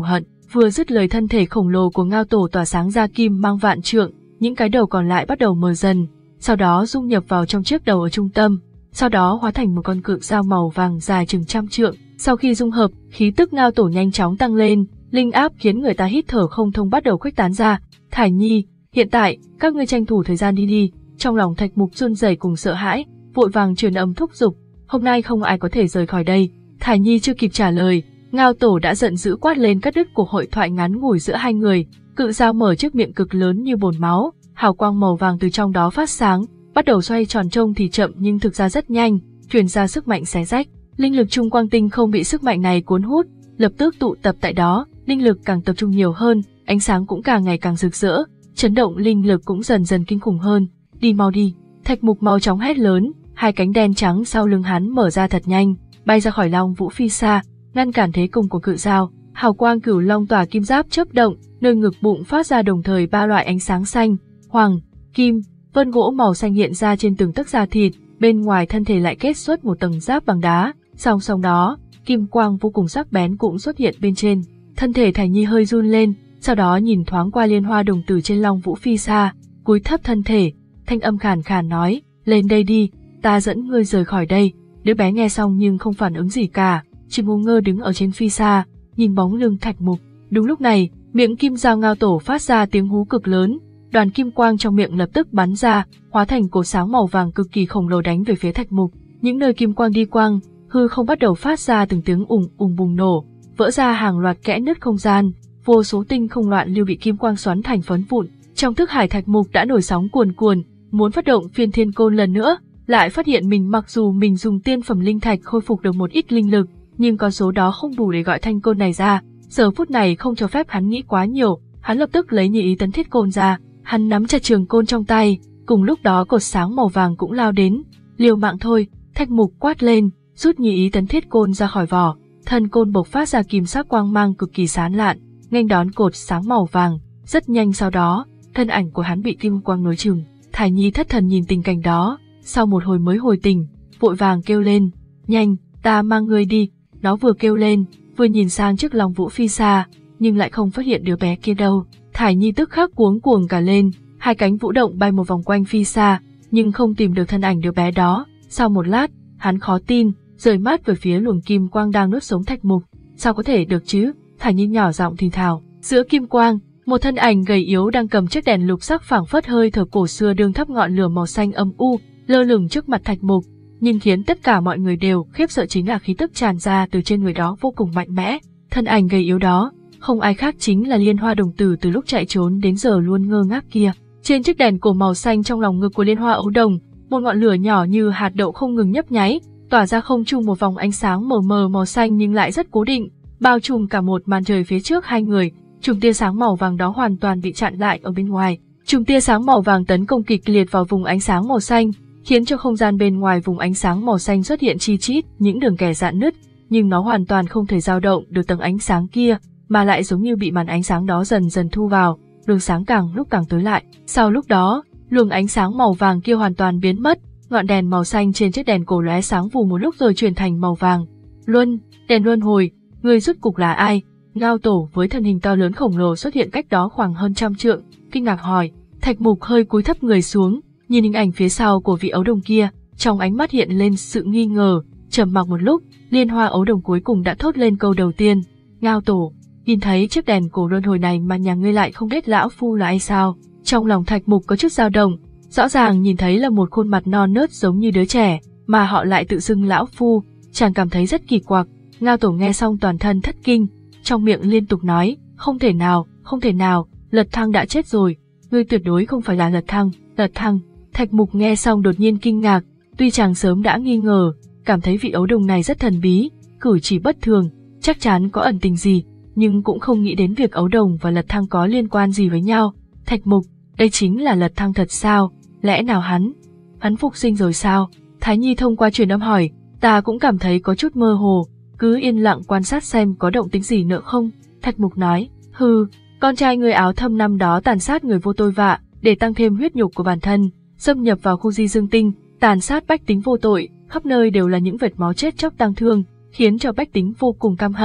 Vừa dứt lời thân thể khổng lồ của Ngao Tổ tỏa sáng ra kim mang vạn trượng, những cái đầu còn lại bắt đầu mờ dần, sau đó dung nhập vào trong chiếc đầu ở trung tâm, sau đó hóa thành một con cự dao màu vàng dài chừng trăm trượng. Sau khi dung hợp, khí tức Ngao Tổ nhanh chóng tăng lên, linh áp khiến người ta hít thở không thông bắt đầu khuếch tán ra. Thải Nhi, hiện tại, các ngươi tranh thủ thời gian đi đi. Trong lòng Thạch Mục run rẩy cùng sợ hãi, vội vàng truyền âm thúc giục, hôm nay không ai có thể rời khỏi đây. Thải Nhi chưa kịp trả lời, Ngao Tổ đã giận dữ quát lên cắt đứt cuộc hội thoại ngắn ngủi giữa hai người. Cự dao mở chiếc miệng cực lớn như bồn máu, hào quang màu vàng từ trong đó phát sáng, bắt đầu xoay tròn trông thì chậm nhưng thực ra rất nhanh, truyền ra sức mạnh xé rách. Linh lực Trung Quang Tinh không bị sức mạnh này cuốn hút, lập tức tụ tập tại đó, linh lực càng tập trung nhiều hơn, ánh sáng cũng càng ngày càng rực rỡ, chấn động linh lực cũng dần dần kinh khủng hơn. Đi mau đi, Thạch Mục mau chóng hét lớn, hai cánh đen trắng sau lưng hắn mở ra thật nhanh, bay ra khỏi Long Vũ Phi Sa, ngăn cản thế công của cự dao. Hào quang cửu long tỏa kim giáp chớp động, nơi ngực bụng phát ra đồng thời ba loại ánh sáng xanh, hoàng, kim, vân gỗ màu xanh hiện ra trên từng tấc da thịt, bên ngoài thân thể lại kết xuất một tầng giáp bằng đá, song song đó, kim quang vô cùng sắc bén cũng xuất hiện bên trên. Thân thể Thải Nhi hơi run lên, sau đó nhìn thoáng qua liên hoa đồng tử trên Long Vũ Phi Sa, cúi thấp thân thể, thanh âm khàn khàn nói, lên đây đi, ta dẫn ngươi rời khỏi đây. Đứa bé nghe xong nhưng không phản ứng gì cả, chỉ ngu ngơ đứng ở trên phi sa, nhìn bóng lưng Thạch Mục. Đúng lúc này, miệng kim dao Ngao Tổ phát ra tiếng hú cực lớn, đoàn kim quang trong miệng lập tức bắn ra, hóa thành cột sáng màu vàng cực kỳ khổng lồ đánh về phía Thạch Mục. Những nơi kim quang đi quang, hư không bắt đầu phát ra từng tiếng ùng ùng bùng nổ, vỡ ra hàng loạt kẽ nứt không gian, vô số tinh không loạn lưu bị kim quang xoắn thành phấn vụn. Trong thức hải Thạch Mục đã nổi sóng cuồn cuồn, muốn phát động Phiên Thiên Côn lần nữa, lại phát hiện mình mặc dù mình dùng tiên phẩm linh thạch khôi phục được một ít linh lực, nhưng con số đó không đủ để gọi thanh côn này ra. Giờ phút này không cho phép hắn nghĩ quá nhiều, hắn lập tức lấy Nhị Ý Tấn Thiết Côn ra, hắn nắm chặt trường côn trong tay, cùng lúc đó cột sáng màu vàng cũng lao đến. Liều mạng thôi, Thạch Mục quát lên, rút Nhị Ý Tấn Thiết Côn ra khỏi vỏ, thân côn bộc phát ra kim sắc quang mang cực kỳ sáng lạn, nghênh đón cột sáng màu vàng. Rất nhanh sau đó, thân ảnh của hắn bị kim quang nối chừng. Thải Nhi thất thần nhìn tình cảnh đó, sau một hồi mới hồi tỉnh, vội vàng kêu lên, nhanh, ta mang ngươi đi. Nó vừa kêu lên, vừa nhìn sang chiếc Long Vũ Phi Sa, nhưng lại không phát hiện đứa bé kia đâu. Thải Nhi tức khắc cuống cuồng cả lên, hai cánh vũ động bay một vòng quanh Phi Sa, nhưng không tìm được thân ảnh đứa bé đó. Sau một lát, hắn khó tin, rời mắt về phía luồng kim quang đang nuốt sống Thạch Mục. Sao có thể được chứ? Thải Nhi nhỏ giọng thì thào. Giữa kim quang, một thân ảnh gầy yếu đang cầm chiếc đèn lục sắc phảng phất hơi thở cổ xưa đương thắp ngọn lửa màu xanh âm u, lơ lửng trước mặt Thạch Mục. Nhưng khiến tất cả mọi người đều khiếp sợ chính là khí tức tràn ra từ trên người đó vô cùng mạnh mẽ. Thân ảnh gầy yếu đó, không ai khác chính là Liên Hoa đồng tử từ lúc chạy trốn đến giờ luôn ngơ ngác kia. Trên chiếc đèn cổ màu xanh trong lòng ngực của Liên Hoa ấu đồng, một ngọn lửa nhỏ như hạt đậu không ngừng nhấp nháy, tỏa ra không trung một vòng ánh sáng mờ mờ màu xanh nhưng lại rất cố định, bao trùm cả một màn trời phía trước hai người. Chùm tia sáng màu vàng đó hoàn toàn bị chặn lại ở bên ngoài. Chùm tia sáng màu vàng tấn công kịch liệt vào vùng ánh sáng màu xanh, khiến cho không gian bên ngoài vùng ánh sáng màu xanh xuất hiện chi chít những đường kẻ rạn nứt, nhưng nó hoàn toàn không thể dao động được tầng ánh sáng kia, mà lại giống như bị màn ánh sáng đó dần dần thu vào, đường sáng càng lúc càng tối lại. Sau lúc đó, luồng ánh sáng màu vàng kia hoàn toàn biến mất, ngọn đèn màu xanh trên chiếc đèn cổ lóe sáng vù một lúc rồi chuyển thành màu vàng. Luân, đèn luân hồi, người rốt cục là ai? Ngao Tổ với thân hình to lớn khổng lồ xuất hiện cách đó khoảng hơn trăm trượng, kinh ngạc hỏi. Thạch Mục hơi cúi thấp người xuống, nhìn hình ảnh phía sau của vị ấu đồng kia, trong ánh mắt hiện lên sự nghi ngờ. Trầm mặc một lúc, Liên Hoa ấu đồng cuối cùng đã thốt lên câu đầu tiên. Ngao Tổ, nhìn thấy chiếc đèn cổ luân hồi này mà nhà ngươi lại không biết lão phu là ai sao? Trong lòng Thạch Mục có chút dao động, rõ ràng nhìn thấy là một khuôn mặt non nớt giống như đứa trẻ, mà họ lại tự xưng lão phu, chàng cảm thấy rất kỳ quặc. Ngao Tổ nghe xong toàn thân thất kinh, trong miệng liên tục nói, không thể nào, không thể nào, Lật Thăng đã chết rồi, ngươi tuyệt đối không phải là Lật Thăng, Lật Thăng. Thạch Mục nghe xong đột nhiên kinh ngạc, tuy chàng sớm đã nghi ngờ, cảm thấy vị ấu đồng này rất thần bí, cử chỉ bất thường, chắc chắn có ẩn tình gì, nhưng cũng không nghĩ đến việc ấu đồng và Lật Thăng có liên quan gì với nhau. Thạch Mục, đây chính là Lật Thăng thật sao? Lẽ nào hắn, hắn phục sinh rồi sao? Thái Nhi thông qua truyền âm hỏi, ta cũng cảm thấy có chút mơ hồ, cứ yên lặng quan sát xem có động tĩnh gì nữa không. Thạch Mục nói, hừ, con trai người áo thâm năm đó tàn sát người vô tội vạ, để tăng thêm huyết nhục của bản thân, xâm nhập vào khu di dương tinh, tàn sát bách tính vô tội, khắp nơi đều là những vệt máu chết chóc tang thương, khiến cho bách tính vô cùng căm hận,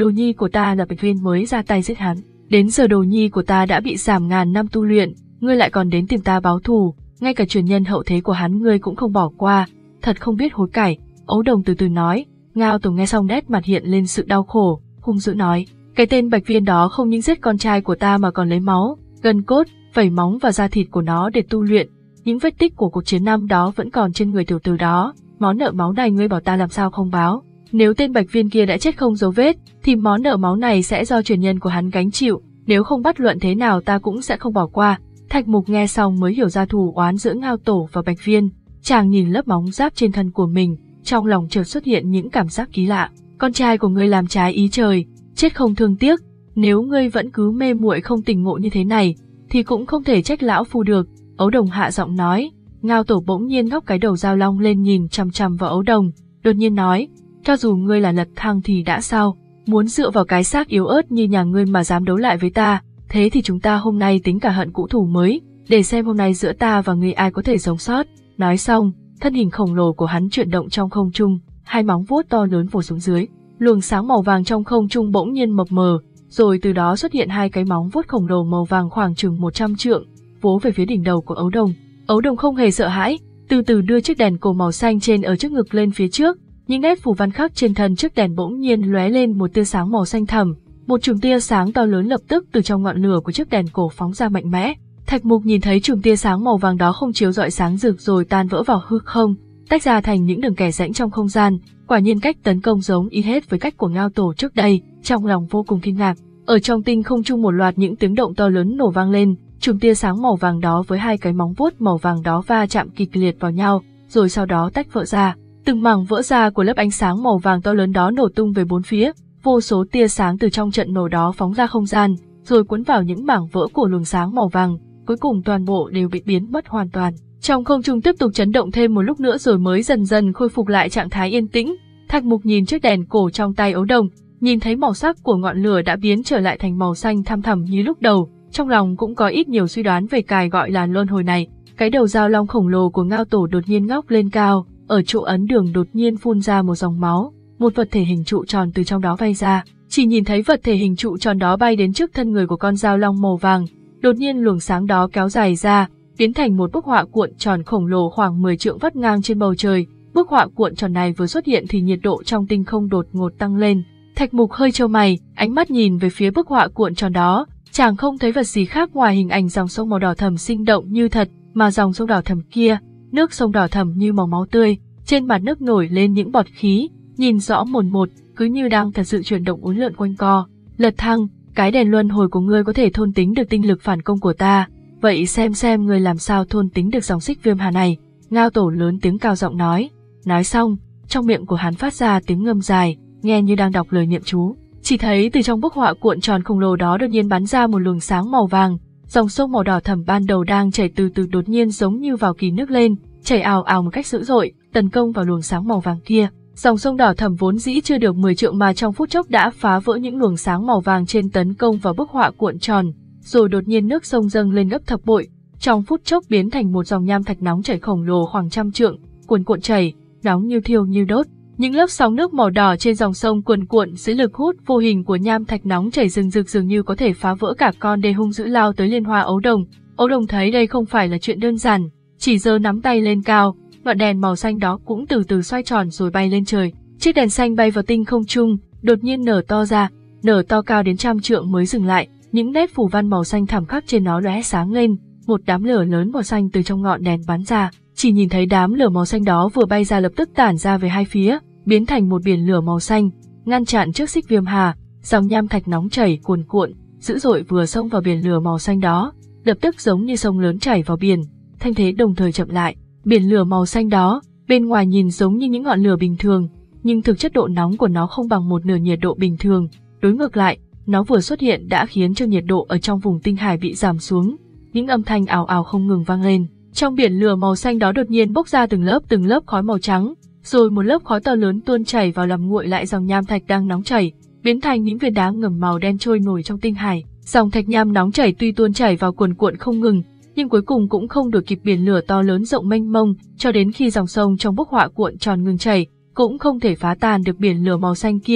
đồ nhi của ta là Bạch Viên mới ra tay giết hắn. Đến giờ đồ nhi của ta đã bị giảm ngàn năm tu luyện, ngươi lại còn đến tìm ta báo thù, ngay cả truyền nhân hậu thế của hắn ngươi cũng không bỏ qua, thật không biết hối cải. Ấu Đồng từ từ nói. Ngao Tổ nghe xong nét mặt hiện lên sự đau khổ, hung dữ nói, cái tên Bạch Viên đó không những giết con trai của ta mà còn lấy máu, gân cốt, vảy móng và da thịt của nó để tu luyện. Những vết tích của cuộc chiến năm đó vẫn còn trên người tiểu tử đó, món nợ máu này ngươi bảo ta làm sao không báo. Nếu tên Bạch Viên kia đã chết không dấu vết, thì món nợ máu này sẽ do truyền nhân của hắn gánh chịu, nếu không bất luận thế nào ta cũng sẽ không bỏ qua. Thạch Mục nghe xong mới hiểu ra thù oán giữa Ngao Tổ và Bạch Viên, chàng nhìn lớp móng giáp trên thân của mình, trong lòng chợt xuất hiện những cảm giác kỳ lạ. Con trai của ngươi làm trái ý trời, chết không thương tiếc, nếu ngươi vẫn cứ mê muội không tỉnh ngộ như thế này, thì cũng không thể trách lão phu được. Ấu Đồng hạ giọng nói. Ngao Tổ bỗng nhiên ngóc cái đầu dao long lên nhìn chằm chằm vào Ấu Đồng, đột nhiên nói, cho dù ngươi là Lật Thăng thì đã sao, muốn dựa vào cái xác yếu ớt như nhà ngươi mà dám đấu lại với ta, thế thì chúng ta hôm nay tính cả hận cũ thù mới, để xem hôm nay giữa ta và ngươi ai có thể sống sót. Nói xong, thân hình khổng lồ của hắn chuyển động trong không trung, hai móng vuốt to lớn vồ xuống dưới, luồng sáng màu vàng trong không trung bỗng nhiên mập mờ, rồi từ đó xuất hiện hai cái móng vuốt khổng lồ màu vàng khoảng chừng một trăm trượng, vỗ về phía đỉnh đầu của Ấu Đồng. Ấu Đồng không hề sợ hãi, từ từ đưa chiếc đèn cổ màu xanh trên ở trước ngực lên phía trước, những nét phù văn khắc trên thân chiếc đèn bỗng nhiên lóe lên một tia sáng màu xanh thẳm, một chùm tia sáng to lớn lập tức từ trong ngọn lửa của chiếc đèn cổ phóng ra mạnh mẽ. Thạch Mục nhìn thấy chùm tia sáng màu vàng đó không chiếu rọi sáng rực rồi tan vỡ vào hư không, tách ra thành những đường kẻ rãnh trong không gian, quả nhiên cách tấn công giống y hết với cách của Ngao Tổ trước đây, trong lòng vô cùng kinh ngạc. Ở trong tinh không trung một loạt những tiếng động to lớn nổ vang lên, chùm tia sáng màu vàng đó với hai cái móng vuốt màu vàng đó va chạm kịch liệt vào nhau, rồi sau đó tách vỡ ra. Từng mảng vỡ ra của lớp ánh sáng màu vàng to lớn đó nổ tung về bốn phía, vô số tia sáng từ trong trận nổ đó phóng ra không gian, rồi cuốn vào những mảng vỡ của luồng sáng màu vàng, cuối cùng toàn bộ đều bị biến mất hoàn toàn. Trong không trung tiếp tục chấn động thêm một lúc nữa rồi mới dần dần khôi phục lại trạng thái yên tĩnh. Thạch Mục nhìn chiếc đèn cổ trong tay Ấu Đồng, nhìn thấy màu sắc của ngọn lửa đã biến trở lại thành màu xanh thăm thẳm như lúc đầu, trong lòng cũng có ít nhiều suy đoán về cái gọi là luân hồi này. Cái đầu dao long khổng lồ của Ngao Tổ đột nhiên ngóc lên cao, ở chỗ ấn đường đột nhiên phun ra một dòng máu, một vật thể hình trụ tròn từ trong đó bay ra. Chỉ nhìn thấy vật thể hình trụ tròn đó bay đến trước thân người của con dao long màu vàng, đột nhiên luồng sáng đó kéo dài ra, biến thành một bức họa cuộn tròn khổng lồ khoảng mười trượng vắt ngang trên bầu trời. Bức họa cuộn tròn này vừa xuất hiện thì nhiệt độ trong tinh không đột ngột tăng lên. Thạch Mục hơi chau mày, ánh mắt nhìn về phía bức họa cuộn tròn đó, chàng không thấy vật gì khác ngoài hình ảnh dòng sông màu đỏ thẫm sinh động như thật, mà dòng sông đỏ thẫm kia, nước sông đỏ thẫm như màu máu tươi, trên mặt nước nổi lên những bọt khí, nhìn rõ mồn một, cứ như đang thật sự chuyển động uốn lượn quanh co. Lật Thăng, cái đèn luân hồi của ngươi có thể thôn tính được tinh lực phản công của ta, vậy xem xem ngươi làm sao thôn tính được dòng xích viêm hà này. Ngao Tổ lớn tiếng cao giọng nói. Nói xong, trong miệng của hắn phát ra tiếng ngâm dài, nghe như đang đọc lời niệm chú. Chỉ thấy từ trong bức họa cuộn tròn khổng lồ đó đột nhiên bắn ra một luồng sáng màu vàng, dòng sông màu đỏ thẫm ban đầu đang chảy từ từ đột nhiên giống như vào kỳ nước lên, chảy ào ào một cách dữ dội, tấn công vào luồng sáng màu vàng kia. Dòng sông đỏ thẫm vốn dĩ chưa được mười trượng mà trong phút chốc đã phá vỡ những luồng sáng màu vàng trên tấn công vào bức họa cuộn tròn, rồi đột nhiên nước sông dâng lên gấp thập bội, trong phút chốc biến thành một dòng nham thạch nóng chảy khổng lồ khoảng trăm trượng, cuồn cuộn chảy, nóng như thiêu như đốt. Những lớp sóng nước màu đỏ trên dòng sông cuồn cuộn dưới lực hút vô hình của nham thạch nóng chảy rừng rực dường như có thể phá vỡ cả con đê hung dữ lao tới liên hoa Ấu Đồng. Ấu Đồng thấy đây không phải là chuyện đơn giản, chỉ giơ nắm tay lên cao, ngọn đèn màu xanh đó cũng từ từ xoay tròn rồi bay lên trời. Chiếc đèn xanh bay vào tinh không trung, đột nhiên nở to ra, nở to cao đến trăm trượng mới dừng lại. Những nét phù văn màu xanh thẳm khắc trên nó lóe sáng lên, một đám lửa lớn màu xanh từ trong ngọn đèn bắn ra. Chỉ nhìn thấy đám lửa màu xanh đó vừa bay ra lập tức tản ra về hai phía, biến thành một biển lửa màu xanh, ngăn chặn trước xích viêm hà. Dòng nham thạch nóng chảy cuồn cuộn, dữ dội vừa xông vào biển lửa màu xanh đó, lập tức giống như sông lớn chảy vào biển, thanh thế đồng thời chậm lại. Biển lửa màu xanh đó, bên ngoài nhìn giống như những ngọn lửa bình thường, nhưng thực chất độ nóng của nó không bằng một nửa nhiệt độ bình thường. Đối ngược lại, nó vừa xuất hiện đã khiến cho nhiệt độ ở trong vùng tinh hải bị giảm xuống. Những âm thanh ào ào không ngừng vang lên. Trong biển lửa màu xanh đó đột nhiên bốc ra từng lớp từng lớp khói màu trắng, rồi một lớp khói to lớn tuôn chảy vào làm nguội lại dòng nham thạch đang nóng chảy, biến thành những viên đá ngầm màu đen trôi nổi trong tinh hải. Dòng thạch nham nóng chảy tuy tuôn chảy vào cuồn cuộn không ngừng, nhưng cuối cùng cũng không đuổi kịp biển lửa to lớn rộng mênh mông, cho đến khi dòng sông trong bức họa cuộn tròn ngừng chảy, cũng không thể phá tan được biển lửa màu xanh kia.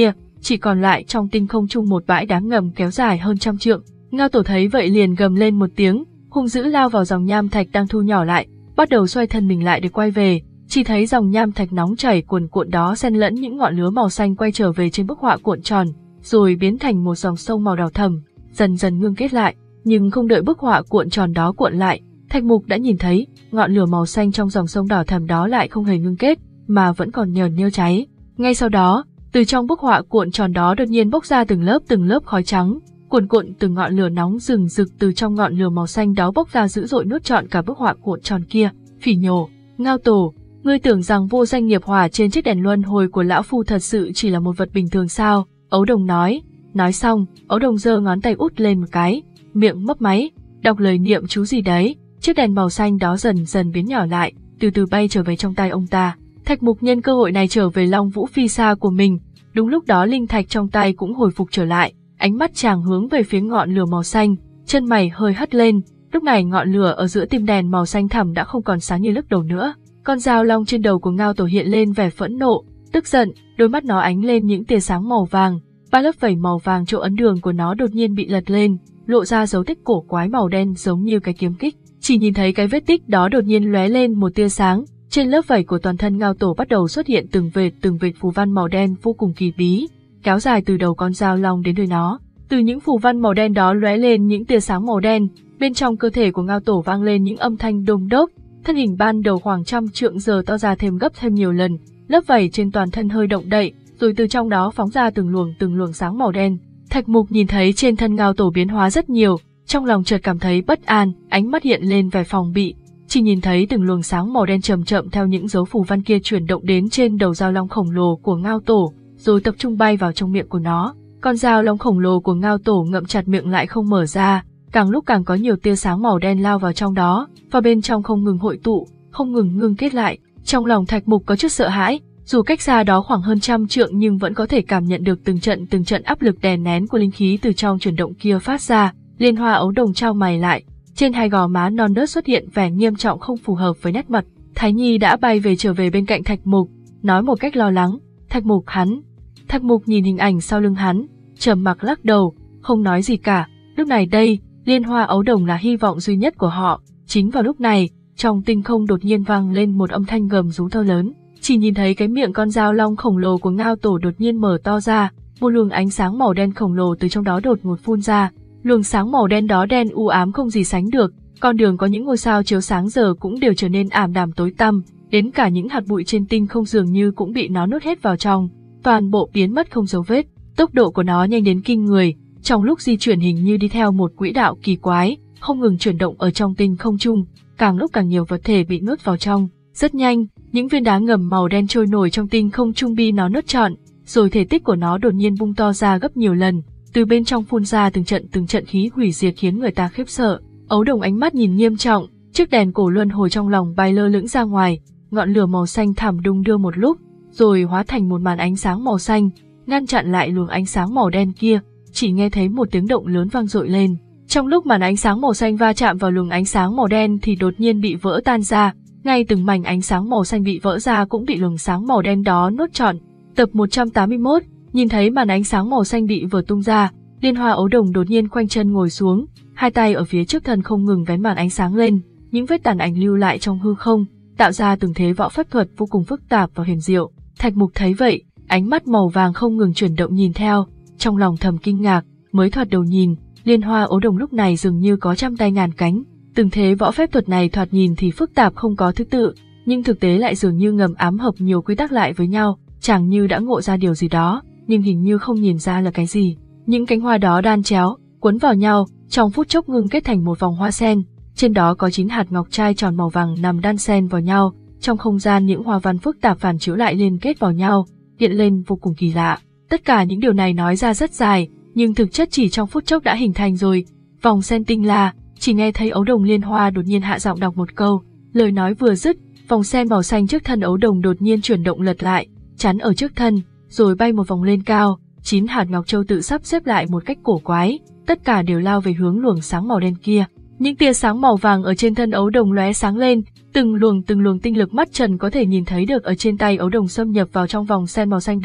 chỉ còn lại trong tinh không trung một bãi đá ngầm kéo dài hơn trăm trượng. Ngao Tổ thấy vậy liền gầm lên một tiếng, hung dữ lao vào dòng nham thạch đang thu nhỏ lại, bắt đầu xoay thân mình lại để quay về. Chỉ thấy dòng nham thạch nóng chảy cuồn cuộn đó xen lẫn những ngọn lửa màu xanh quay trở về trên bức họa cuộn tròn, rồi biến thành một dòng sông màu đỏ thẫm, dần dần ngưng kết lại. Nhưng không đợi bức họa cuộn tròn đó cuộn lại, Thạch Mục đã nhìn thấy ngọn lửa màu xanh trong dòng sông đỏ thẫm đó lại không hề ngưng kết, mà vẫn còn nhờn nhơ cháy. Ngay sau đó, từ trong bức họa cuộn tròn đó đột nhiên bốc ra từng lớp từng lớp khói trắng, cuồn cuộn từng ngọn lửa nóng rừng rực từ trong ngọn lửa màu xanh đó bốc ra dữ dội nuốt trọn cả bức họa cuộn tròn kia. Phỉ nhổ, Ngao Tổ, ngươi tưởng rằng vô danh nghiệp hỏa trên chiếc đèn luân hồi của lão phu thật sự chỉ là một vật bình thường sao? Ấu Đồng nói. Nói xong, Ấu Đồng giơ ngón tay út lên một cái, miệng mấp máy, đọc lời niệm chú gì đấy. Chiếc đèn màu xanh đó dần dần biến nhỏ lại, từ từ bay trở về trong tay ông ta. Thạch Mục nhân cơ hội này trở về Long Vũ Phi Sa của mình. Đúng lúc đó linh thạch trong tay cũng hồi phục trở lại, ánh mắt chàng hướng về phía ngọn lửa màu xanh, chân mày hơi hất lên. Lúc này ngọn lửa ở giữa tim đèn màu xanh thẳm đã không còn sáng như lúc đầu nữa. Con dao long trên đầu của Ngao Tổ hiện lên vẻ phẫn nộ, tức giận, đôi mắt nó ánh lên những tia sáng màu vàng. Ba lớp vảy màu vàng chỗ ấn đường của nó đột nhiên bị lật lên, lộ ra dấu tích cổ quái màu đen giống như cái kiếm kích. Chỉ nhìn thấy cái vết tích đó đột nhiên lóe lên một tia sáng, trên lớp vảy của toàn thân Ngao Tổ bắt đầu xuất hiện từng vệt từng vệt phù văn màu đen vô cùng kỳ bí, kéo dài từ đầu con dao long đến đuôi nó. Từ những phù văn màu đen đó lóe lên những tia sáng màu đen, bên trong cơ thể của Ngao Tổ vang lên những âm thanh đùng đốc. Thân hình ban đầu khoảng trăm trượng giờ to ra thêm gấp thêm nhiều lần, lớp vảy trên toàn thân hơi động đậy, rồi từ trong đó phóng ra từng luồng từng luồng sáng màu đen. Thạch Mục nhìn thấy trên thân Ngao Tổ biến hóa rất nhiều, trong lòng chợt cảm thấy bất an, ánh mắt hiện lên vẻ phòng bị. Chỉ nhìn thấy từng luồng sáng màu đen chậm chậm theo những dấu phù văn kia chuyển động đến trên đầu dao long khổng lồ của Ngao Tổ, rồi tập trung bay vào trong miệng của nó. Con dao long khổng lồ của Ngao Tổ ngậm chặt miệng lại không mở ra, càng lúc càng có nhiều tia sáng màu đen lao vào trong đó, và bên trong không ngừng hội tụ, không ngừng ngưng kết lại. Trong lòng Thạch Mục có chút sợ hãi, dù cách xa đó khoảng hơn trăm trượng nhưng vẫn có thể cảm nhận được từng trận từng trận áp lực đè nén của linh khí từ trong chuyển động kia phát ra. Liên Hoa Ấu Đồng trao mày lại, trên hai gò má non nớt xuất hiện vẻ nghiêm trọng không phù hợp với nét mặt. Thái Nhi đã bay về trở về bên cạnh Thạch Mục, nói một cách lo lắng, Thạch Mục hắn. Thạch Mục nhìn hình ảnh sau lưng hắn, trầm mặc lắc đầu, không nói gì cả. Lúc này đây, Liên Hoa Ấu Đồng là hy vọng duy nhất của họ. Chính vào lúc này, trong tinh không đột nhiên vang lên một âm thanh gầm rú to lớn. Chỉ nhìn thấy cái miệng con dao long khổng lồ của Ngao Tổ đột nhiên mở to ra, một luồng ánh sáng màu đen khổng lồ từ trong đó đột ngột phun ra. Luồng sáng màu đen đó đen u ám không gì sánh được, con đường có những ngôi sao chiếu sáng giờ cũng đều trở nên ảm đạm tối tăm, đến cả những hạt bụi trên tinh không dường như cũng bị nó nuốt hết vào trong, toàn bộ biến mất không dấu vết. Tốc độ của nó nhanh đến kinh người, trong lúc di chuyển hình như đi theo một quỹ đạo kỳ quái, không ngừng chuyển động ở trong tinh không trung, càng lúc càng nhiều vật thể bị nuốt vào trong. Rất nhanh, những viên đá ngầm màu đen trôi nổi trong tinh không trung bị nó nuốt trọn, rồi thể tích của nó đột nhiên bung to ra gấp nhiều lần, từ bên trong phun ra từng trận từng trận khí hủy diệt khiến người ta khiếp sợ. Ấu Đồng ánh mắt nhìn nghiêm trọng, chiếc đèn cổ luân hồi trong lòng bay lơ lửng ra ngoài, ngọn lửa màu xanh thẳm đung đưa một lúc, rồi hóa thành một màn ánh sáng màu xanh, ngăn chặn lại luồng ánh sáng màu đen kia. Chỉ nghe thấy một tiếng động lớn vang dội lên. Trong lúc màn ánh sáng màu xanh va chạm vào luồng ánh sáng màu đen thì đột nhiên bị vỡ tan ra, ngay từng mảnh ánh sáng màu xanh bị vỡ ra cũng bị luồng sáng màu đen đó nuốt trọn. Tập một trăm tám mươi mốt, nhìn thấy màn ánh sáng màu xanh bị vỡ tung ra, Liên Hoa Ấu Đồng đột nhiên khoanh chân ngồi xuống, hai tay ở phía trước thân không ngừng vén màn ánh sáng lên, những vết tàn ảnh lưu lại trong hư không, tạo ra từng thế võ phép thuật vô cùng phức tạp và huyền diệu. Thạch Mục thấy vậy, ánh mắt màu vàng không ngừng chuyển động nhìn theo, trong lòng thầm kinh ngạc. Mới thoạt đầu nhìn, Liên Hoa Ấu Đồng lúc này dường như có trăm tay ngàn cánh, từng thế võ phép thuật này thoạt nhìn thì phức tạp không có thứ tự, nhưng thực tế lại dường như ngầm ám hợp nhiều quy tắc lại với nhau, chẳng như đã ngộ ra điều gì đó, nhưng hình như không nhìn ra là cái gì. Những cánh hoa đó đan chéo, quấn vào nhau, trong phút chốc ngưng kết thành một vòng hoa sen, trên đó có chín hạt ngọc trai tròn màu vàng nằm đan xen vào nhau, trong không gian những hoa văn phức tạp phản chiếu lại liên kết vào nhau, hiện lên vô cùng kỳ lạ. Tất cả những điều này nói ra rất dài, nhưng thực chất chỉ trong phút chốc đã hình thành rồi. Vòng sen tinh la, chỉ nghe thấy Ấu Đồng Liên Hoa đột nhiên hạ giọng đọc một câu, lời nói vừa dứt, vòng sen màu xanh trước thân Ấu Đồng đột nhiên chuyển động lật lại, chắn ở trước thân, rồi bay một vòng lên cao, chín hạt ngọc châu tự sắp xếp lại một cách cổ quái, tất cả đều lao về hướng luồng sáng màu đen kia. Những tia sáng màu vàng ở trên thân Ấu Đồng lóe sáng lên, từng luồng từng luồng tinh lực mắt trần có thể nhìn thấy được ở trên tay Ấu Đồng xâm nhập vào trong vòng sen màu xanh đó,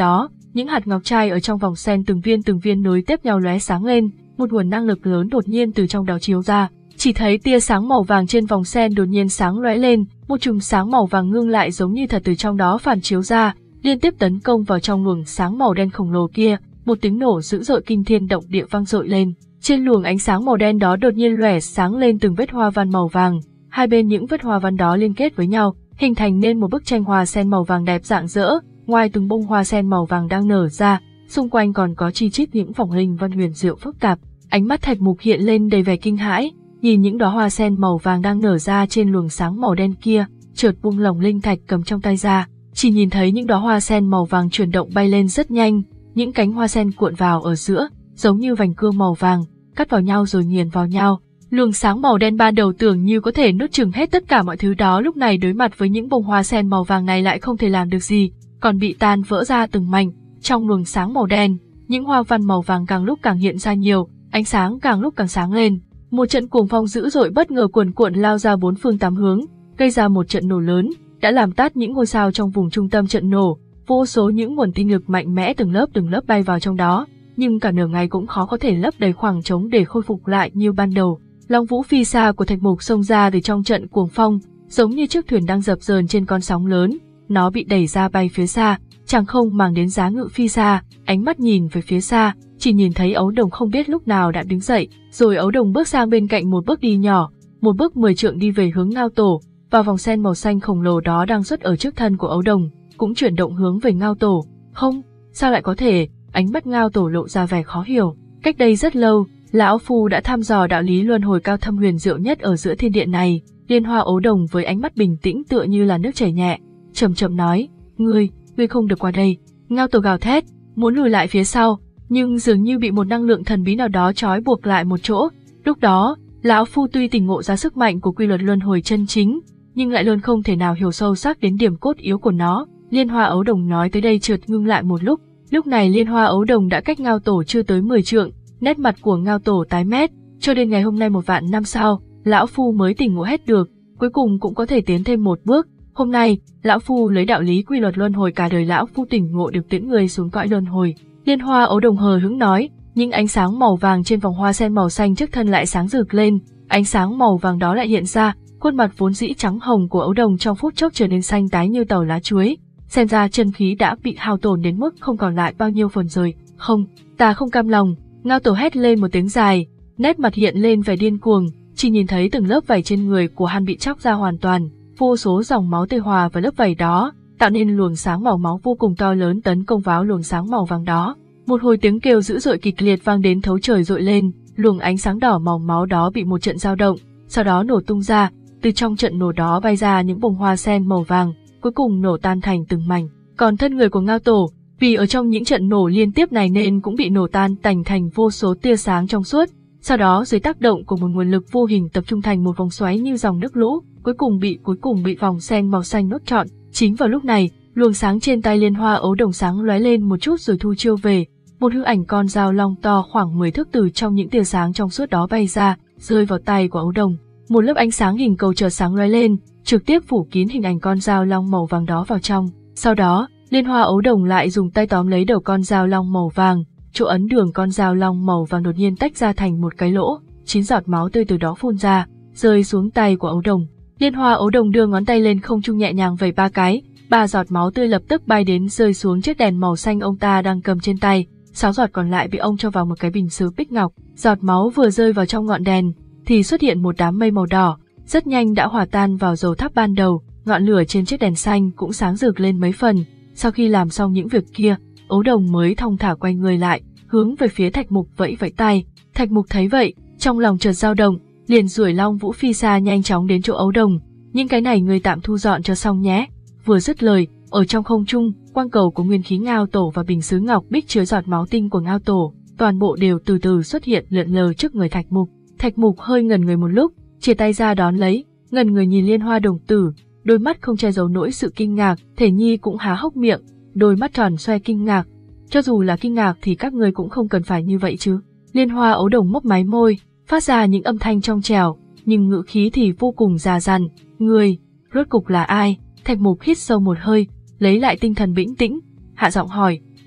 những hạt ngọc trai ở trong vòng sen từng viên từng viên nối tiếp nhau lóe sáng lên, một nguồn năng lực lớn đột nhiên từ trong đó chiếu ra. Chỉ thấy tia sáng màu vàng trên vòng sen đột nhiên sáng lóe lên, một chùm sáng màu vàng ngưng lại giống như thật từ trong đó phản chiếu ra, liên tiếp tấn công vào trong luồng sáng màu đen khổng lồ kia. Một tiếng nổ dữ dội kinh thiên động địa vang dội lên. Trên luồng ánh sáng màu đen đó đột nhiên lóe sáng lên từng vết hoa văn màu vàng, hai bên những vết hoa văn đó liên kết với nhau, hình thành nên một bức tranh hoa sen màu vàng đẹp rạng rỡ. Ngoài từng bông hoa sen màu vàng đang nở ra, xung quanh còn có chi chít những vòng hình văn huyền diệu phức tạp. Ánh mắt Thạch Mục hiện lên đầy vẻ kinh hãi, nhìn những đóa hoa sen màu vàng đang nở ra trên luồng sáng màu đen kia, chợt buông lỏng linh thạch cầm trong tay ra, chỉ nhìn thấy những đóa hoa sen màu vàng chuyển động bay lên rất nhanh, những cánh hoa sen cuộn vào ở giữa, giống như vành cương màu vàng, cắt vào nhau rồi nghiền vào nhau. Luồng sáng màu đen ban đầu tưởng như có thể nuốt chửng hết tất cả mọi thứ đó, lúc này đối mặt với những bông hoa sen màu vàng này lại không thể làm được gì, còn bị tan vỡ ra từng mảnh. Trong luồng sáng màu đen, những hoa văn màu vàng càng lúc càng hiện ra nhiều, ánh sáng càng lúc càng sáng lên. Một trận cuồng phong dữ dội bất ngờ cuồn cuộn lao ra bốn phương tám hướng, gây ra một trận nổ lớn, đã làm tắt những ngôi sao trong vùng trung tâm trận nổ. Vô số những nguồn tinh lực mạnh mẽ từng lớp từng lớp bay vào trong đó, nhưng cả nửa ngày cũng khó có thể lấp đầy khoảng trống để khôi phục lại như ban đầu. Long vũ phi xa của Thạch Mục xông ra từ trong trận cuồng phong, giống như chiếc thuyền đang dập dờn trên con sóng lớn, nó bị đẩy ra bay phía xa, chàng không màng đến giá ngự phi xa, ánh mắt nhìn về phía xa, chỉ nhìn thấy Ấu Đồng không biết lúc nào đã đứng dậy, rồi Ấu Đồng bước sang bên cạnh một bước đi nhỏ, một bước mười trượng đi về hướng Ngao Tổ, và vòng sen màu xanh khổng lồ đó đang xuất ở trước thân của Ấu Đồng, cũng chuyển động hướng về Ngao Tổ. Không, sao lại có thể? Ánh mắt Ngao Tổ lộ ra vẻ khó hiểu. Cách đây rất lâu, lão phu đã thăm dò đạo lý luân hồi cao thâm huyền diệu nhất ở giữa thiên địa này. Liên Hoa Ấu Đồng với ánh mắt bình tĩnh tựa như là nước chảy nhẹ, chậm chậm nói: "Ngươi, ngươi không được qua đây." Ngao Tổ gào thét, muốn lùi lại phía sau, nhưng dường như bị một năng lượng thần bí nào đó trói buộc lại một chỗ. Lúc đó, lão phu tuy tỉnh ngộ ra sức mạnh của quy luật luân hồi chân chính, nhưng lại luôn không thể nào hiểu sâu sắc đến điểm cốt yếu của nó. Liên Hoa Ấu Đồng nói tới đây chợt ngưng lại một lúc. Lúc này Liên Hoa Ấu Đồng đã cách Ngao Tổ chưa tới mười trượng, nét mặt của Ngao Tổ tái mét. Cho đến ngày hôm nay một vạn năm sau, lão phu mới tỉnh ngộ hết được, cuối cùng cũng có thể tiến thêm một bước. Hôm nay, lão phu lấy đạo lý quy luật luân hồi cả đời lão phu tỉnh ngộ được tiễn người xuống cõi luân hồi. Liên Hoa Ấu Đồng hờ hững nói, những ánh sáng màu vàng trên vòng hoa sen màu xanh trước thân lại sáng rực lên, ánh sáng màu vàng đó lại hiện ra, khuôn mặt vốn dĩ trắng hồng của Ấu Đồng trong phút chốc trở nên xanh tái như tàu lá chuối. Xem ra chân khí đã bị hao tổn đến mức không còn lại bao nhiêu phần rồi. Không, ta không cam lòng. Ngao Tổ hét lên một tiếng dài, nét mặt hiện lên vẻ điên cuồng, chỉ nhìn thấy từng lớp vảy trên người của hắn bị chóc ra hoàn toàn, vô số dòng máu tươi hòa vào lớp vảy đó, tạo nên luồng sáng màu máu vô cùng to lớn tấn công vào luồng sáng màu vàng đó. Một hồi tiếng kêu dữ dội kịch liệt vang đến thấu trời dội lên, luồng ánh sáng đỏ màu máu đó bị một trận dao động, sau đó nổ tung ra, từ trong trận nổ đó bay ra những bông hoa sen màu vàng, cuối cùng nổ tan thành từng mảnh. Còn thân người của Ngao Tổ, vì ở trong những trận nổ liên tiếp này nên cũng bị nổ tan tành thành vô số tia sáng trong suốt, sau đó dưới tác động của một nguồn lực vô hình tập trung thành một vòng xoáy như dòng nước lũ, cuối cùng bị cuối cùng bị vòng sen màu xanh nuốt trọn. Chính vào lúc này, luồng sáng trên tay Liên Hoa Ấu Đồng sáng lóe lên một chút rồi thu chiêu về, một hư ảnh con dao long to khoảng mười thước từ trong những tia sáng trong suốt đó bay ra, rơi vào tay của Ấu Đồng. Một lớp ánh sáng hình cầu chợt sáng lóe lên, trực tiếp phủ kín hình ảnh con dao long màu vàng đó vào trong. Sau đó, Liên Hoa Ấu Đồng lại dùng tay tóm lấy đầu con dao long màu vàng, chỗ ấn đường con dao long màu vàng đột nhiên tách ra thành một cái lỗ, chín giọt máu tươi từ đó phun ra, rơi xuống tay của Ấu Đồng. Liên Hoa Ấu Đồng đưa ngón tay lên không trung nhẹ nhàng vẩy ba cái, ba giọt máu tươi lập tức bay đến rơi xuống chiếc đèn màu xanh ông ta đang cầm trên tay, sáu giọt còn lại bị ông cho vào một cái bình sứ bích ngọc. Giọt máu vừa rơi vào trong ngọn đèn, thì xuất hiện một đám mây màu đỏ, rất nhanh đã hòa tan vào dầu thắp ban đầu, ngọn lửa trên chiếc đèn xanh cũng sáng rực lên mấy phần. Sau khi làm xong những việc kia, Ấu Đồng mới thong thả quay người lại, hướng về phía Thạch Mục vẫy vẫy tay. Thạch Mục thấy vậy, trong lòng chợt dao động, liền duỗi Long Vũ Phi Sa nhanh chóng đến chỗ Ấu Đồng. Những cái này ngươi tạm thu dọn cho xong nhé. Vừa dứt lời, ở trong không trung, quang cầu của nguyên khí Ngao Tổ và bình sứ ngọc bích chứa giọt máu tinh của Ngao Tổ, toàn bộ đều từ từ xuất hiện lượn lờ trước người Thạch Mục. Thạch Mục hơi ngẩn người một lúc, chia tay ra đón lấy, ngẩn người nhìn Liên Hoa Đồng Tử, đôi mắt không che giấu nỗi sự kinh ngạc. Thể Nhi cũng há hốc miệng, đôi mắt tròn xoe kinh ngạc. Cho dù là kinh ngạc thì các ngươi cũng không cần phải như vậy chứ. Liên Hoa Ấu Đồng mấp máy môi, phát ra những âm thanh trong trẻo, nhưng ngữ khí thì vô cùng già dặn. Ngươi, rốt cục là ai? Thạch Mục hít sâu một hơi, lấy lại tinh thần bình tĩnh, hạ giọng hỏi.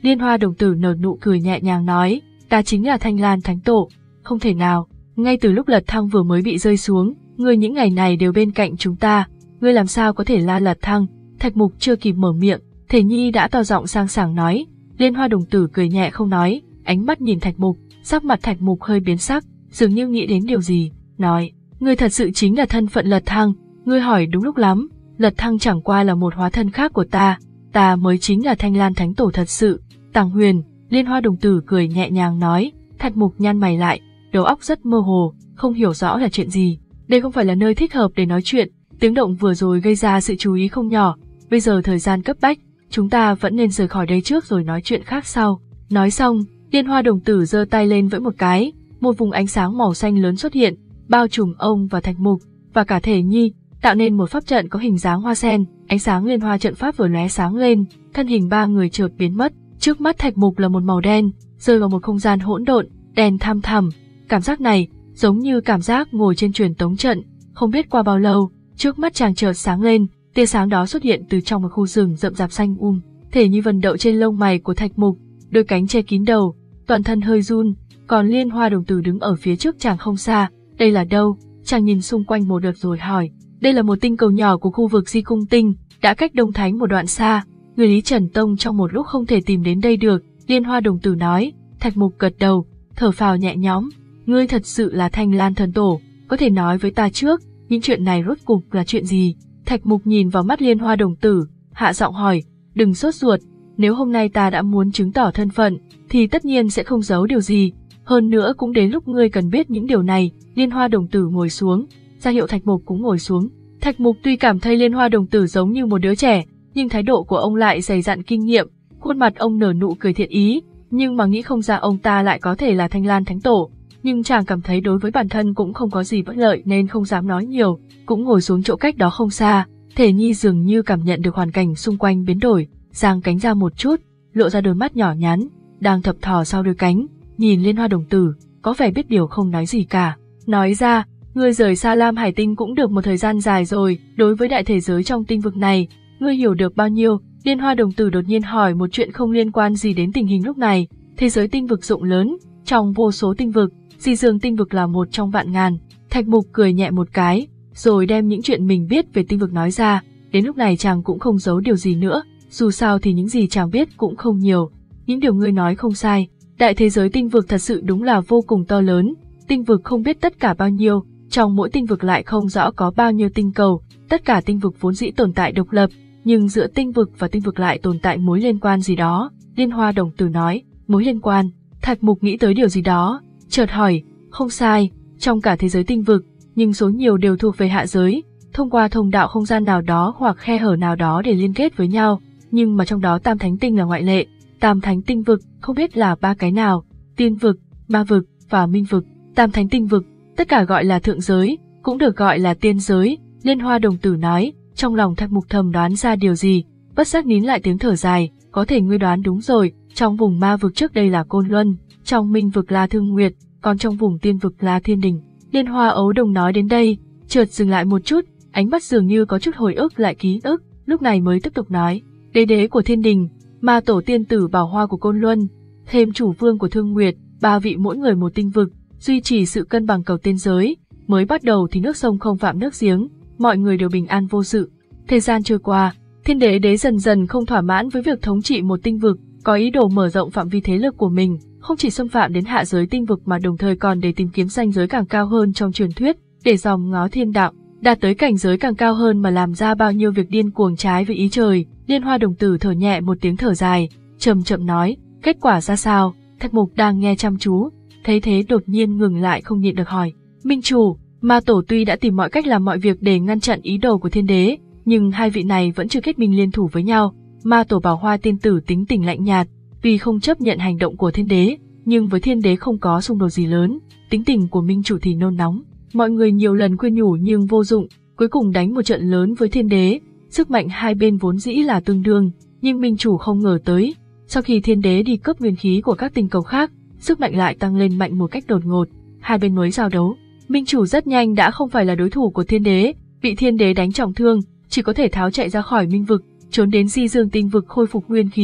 Liên Hoa đồng tử nở nụ cười nhẹ nhàng nói, ta chính là Thanh Lan Thánh Tổ. Không thể nào, ngay từ lúc Lật Thăng vừa mới bị rơi xuống, ngươi những ngày này đều bên cạnh chúng ta, ngươi làm sao có thể la Lật Thăng? Thạch Mục chưa kịp mở miệng, Thể Nhi đã to giọng sang sảng nói. Liên Hoa đồng tử cười nhẹ không nói, ánh mắt nhìn Thạch Mục, sắc mặt Thạch Mục hơi biến sắc, dường như nghĩ đến điều gì, nói, ngươi thật sự chính là thân phận Lật Thăng, ngươi hỏi đúng lúc lắm, Lật Thăng chẳng qua là một hóa thân khác của ta, ta mới chính là Thanh Lan Thánh Tổ thật sự. Tàng Huyền, Liên Hoa đồng tử cười nhẹ nhàng nói. Thạch Mục nhăn mày lại, đầu óc rất mơ hồ, không hiểu rõ là chuyện gì. Đây không phải là nơi thích hợp để nói chuyện, tiếng động vừa rồi gây ra sự chú ý không nhỏ, bây giờ thời gian cấp bách, chúng ta vẫn nên rời khỏi đây trước rồi nói chuyện khác sau. Nói xong, Liên Hoa đồng tử giơ tay lên vẫy một cái, một vùng ánh sáng màu xanh lớn xuất hiện, bao trùm ông và Thạch Mục và cả Thể Nhi, tạo nên một pháp trận có hình dáng hoa sen. Ánh sáng liên hoa trận pháp vừa lóe sáng lên, thân hình ba người chợt biến mất. Trước mắt Thạch Mục là một màu đen, rơi vào một không gian hỗn độn, đen thăm thẳm. Cảm giác này giống như cảm giác ngồi trên truyền tống trận. Không biết qua bao lâu, trước mắt chàng chợt sáng lên, tia sáng đó xuất hiện từ trong một khu rừng rậm rạp xanh um. Thể Nhi vần đậu trên lông mày của Thạch Mục, đôi cánh che kín đầu, toàn thân hơi run. Còn Liên Hoa đồng tử đứng ở phía trước chàng không xa. Đây là đâu? Chàng nhìn xung quanh một đợt rồi hỏi. Đây là một tinh cầu nhỏ của khu vực Di Cung Tinh, đã cách Đông Thánh một đoạn xa. Người Lý Trần Tông trong một lúc không thể tìm đến đây được. Liên Hoa đồng tử nói. Thạch Mục gật đầu, thở phào nhẹ nhõm. Ngươi thật sự là Thanh Lan Thần Tổ, có thể nói với ta trước, những chuyện này rốt cục là chuyện gì? Thạch Mục nhìn vào mắt Liên Hoa đồng tử, hạ giọng hỏi. Đừng sốt ruột, nếu hôm nay ta đã muốn chứng tỏ thân phận, thì tất nhiên sẽ không giấu điều gì. Hơn nữa cũng đến lúc ngươi cần biết những điều này. Liên Hoa đồng tử ngồi xuống, ra hiệu Thạch Mục cũng ngồi xuống. Thạch Mục tuy cảm thấy Liên Hoa đồng tử giống như một đứa trẻ, nhưng thái độ của ông lại dày dặn kinh nghiệm, khuôn mặt ông nở nụ cười thiện ý, nhưng mà nghĩ không ra ông ta lại có thể là Thanh Lan Thánh Tổ. Nhưng chàng cảm thấy đối với bản thân cũng không có gì bất lợi nên không dám nói nhiều, cũng ngồi xuống chỗ cách đó không xa. Thể Nhi dường như cảm nhận được hoàn cảnh xung quanh biến đổi, giang cánh ra một chút, lộ ra đôi mắt nhỏ nhắn, đang thập thò sau đôi cánh, nhìn Liên Hoa đồng tử, có vẻ biết điều không nói gì cả. Nói ra, ngươi rời xa Lam Hải Tinh cũng được một thời gian dài rồi, đối với đại thế giới trong tinh vực này, ngươi hiểu được bao nhiêu? Liên Hoa đồng tử đột nhiên hỏi một chuyện không liên quan gì đến tình hình lúc này. Thế giới tinh vực rộng lớn, trong vô số tinh vực, Di Dương tinh vực là một trong vạn ngàn. Thạch Mục cười nhẹ một cái, rồi đem những chuyện mình biết về tinh vực nói ra. Đến lúc này chàng cũng không giấu điều gì nữa, dù sao thì những gì chàng biết cũng không nhiều. Những điều ngươi nói không sai, đại thế giới tinh vực thật sự đúng là vô cùng to lớn. Tinh vực không biết tất cả bao nhiêu, trong mỗi tinh vực lại không rõ có bao nhiêu tinh cầu. Tất cả tinh vực vốn dĩ tồn tại độc lập, nhưng giữa tinh vực và tinh vực lại tồn tại mối liên quan gì đó. Liên Hoa đồng tử nói, mối liên quan. Thạch Mục nghĩ tới điều gì đó, chợt hỏi, không sai, trong cả thế giới tinh vực, nhưng số nhiều đều thuộc về hạ giới, thông qua thông đạo không gian nào đó hoặc khe hở nào đó để liên kết với nhau, nhưng mà trong đó Tam Thánh Tinh là ngoại lệ. Tam Thánh Tinh vực không biết là ba cái nào, tiên vực, ma vực và minh vực. Tam Thánh Tinh vực, tất cả gọi là thượng giới, cũng được gọi là tiên giới. Liên Hoa đồng tử nói, trong lòng Thạch Mục thầm đoán ra điều gì, bất giác nín lại tiếng thở dài, có thể ngươi đoán đúng rồi, trong vùng ma vực trước đây là Côn Luân, trong minh vực là Thương Nguyệt, còn trong vùng tiên vực là Thiên Đình. Liên Hoa ấu đồng nói đến đây, chợt dừng lại một chút, ánh mắt dường như có chút hồi ức lại ký ức, lúc này mới tiếp tục nói, đế đế của Thiên Đình, ma tổ tiên tử Bảo Hoa của Côn Luân, thêm chủ vương của Thương Nguyệt, ba vị mỗi người một tinh vực, duy trì sự cân bằng cầu tiên giới, mới bắt đầu thì nước sông không phạm nước giếng, mọi người đều bình an vô sự. Thời gian trôi qua, Thiên Đế đế dần dần không thỏa mãn với việc thống trị một tinh vực, có ý đồ mở rộng phạm vi thế lực của mình, không chỉ xâm phạm đến hạ giới tinh vực mà đồng thời còn để tìm kiếm ranh giới càng cao hơn trong truyền thuyết, để dòm ngó thiên đạo, đạt tới cảnh giới càng cao hơn mà làm ra bao nhiêu việc điên cuồng trái với ý trời. Liên Hoa đồng tử thở nhẹ một tiếng thở dài, chậm chậm nói, kết quả ra sao? Thạch Mục đang nghe chăm chú, thấy thế đột nhiên ngừng lại không nhịn được hỏi, Minh chủ, ma tổ tuy đã tìm mọi cách làm mọi việc để ngăn chặn ý đồ của Thiên Đế, nhưng hai vị này vẫn chưa kết minh liên thủ với nhau. Ma tổ Bảo Hoa tiên tử tính tình lạnh nhạt, tuy không chấp nhận hành động của Thiên Đế, nhưng với Thiên Đế không có xung đột gì lớn. Tính tình của Minh chủ thì nôn nóng, mọi người nhiều lần khuyên nhủ nhưng vô dụng, cuối cùng đánh một trận lớn với Thiên Đế. Sức mạnh hai bên vốn dĩ là tương đương, nhưng Minh chủ không ngờ tới, sau khi Thiên Đế đi cướp nguyên khí của các tinh cầu khác, sức mạnh lại tăng lên mạnh một cách đột ngột, hai bên mới giao đấu. Minh chủ rất nhanh đã không phải là đối thủ của Thiên Đế, bị Thiên Đế đánh trọng thương, chỉ có thể tháo chạy ra khỏi minh vực, trốn đến Di Dương tinh vực khôi phục nguyên khí.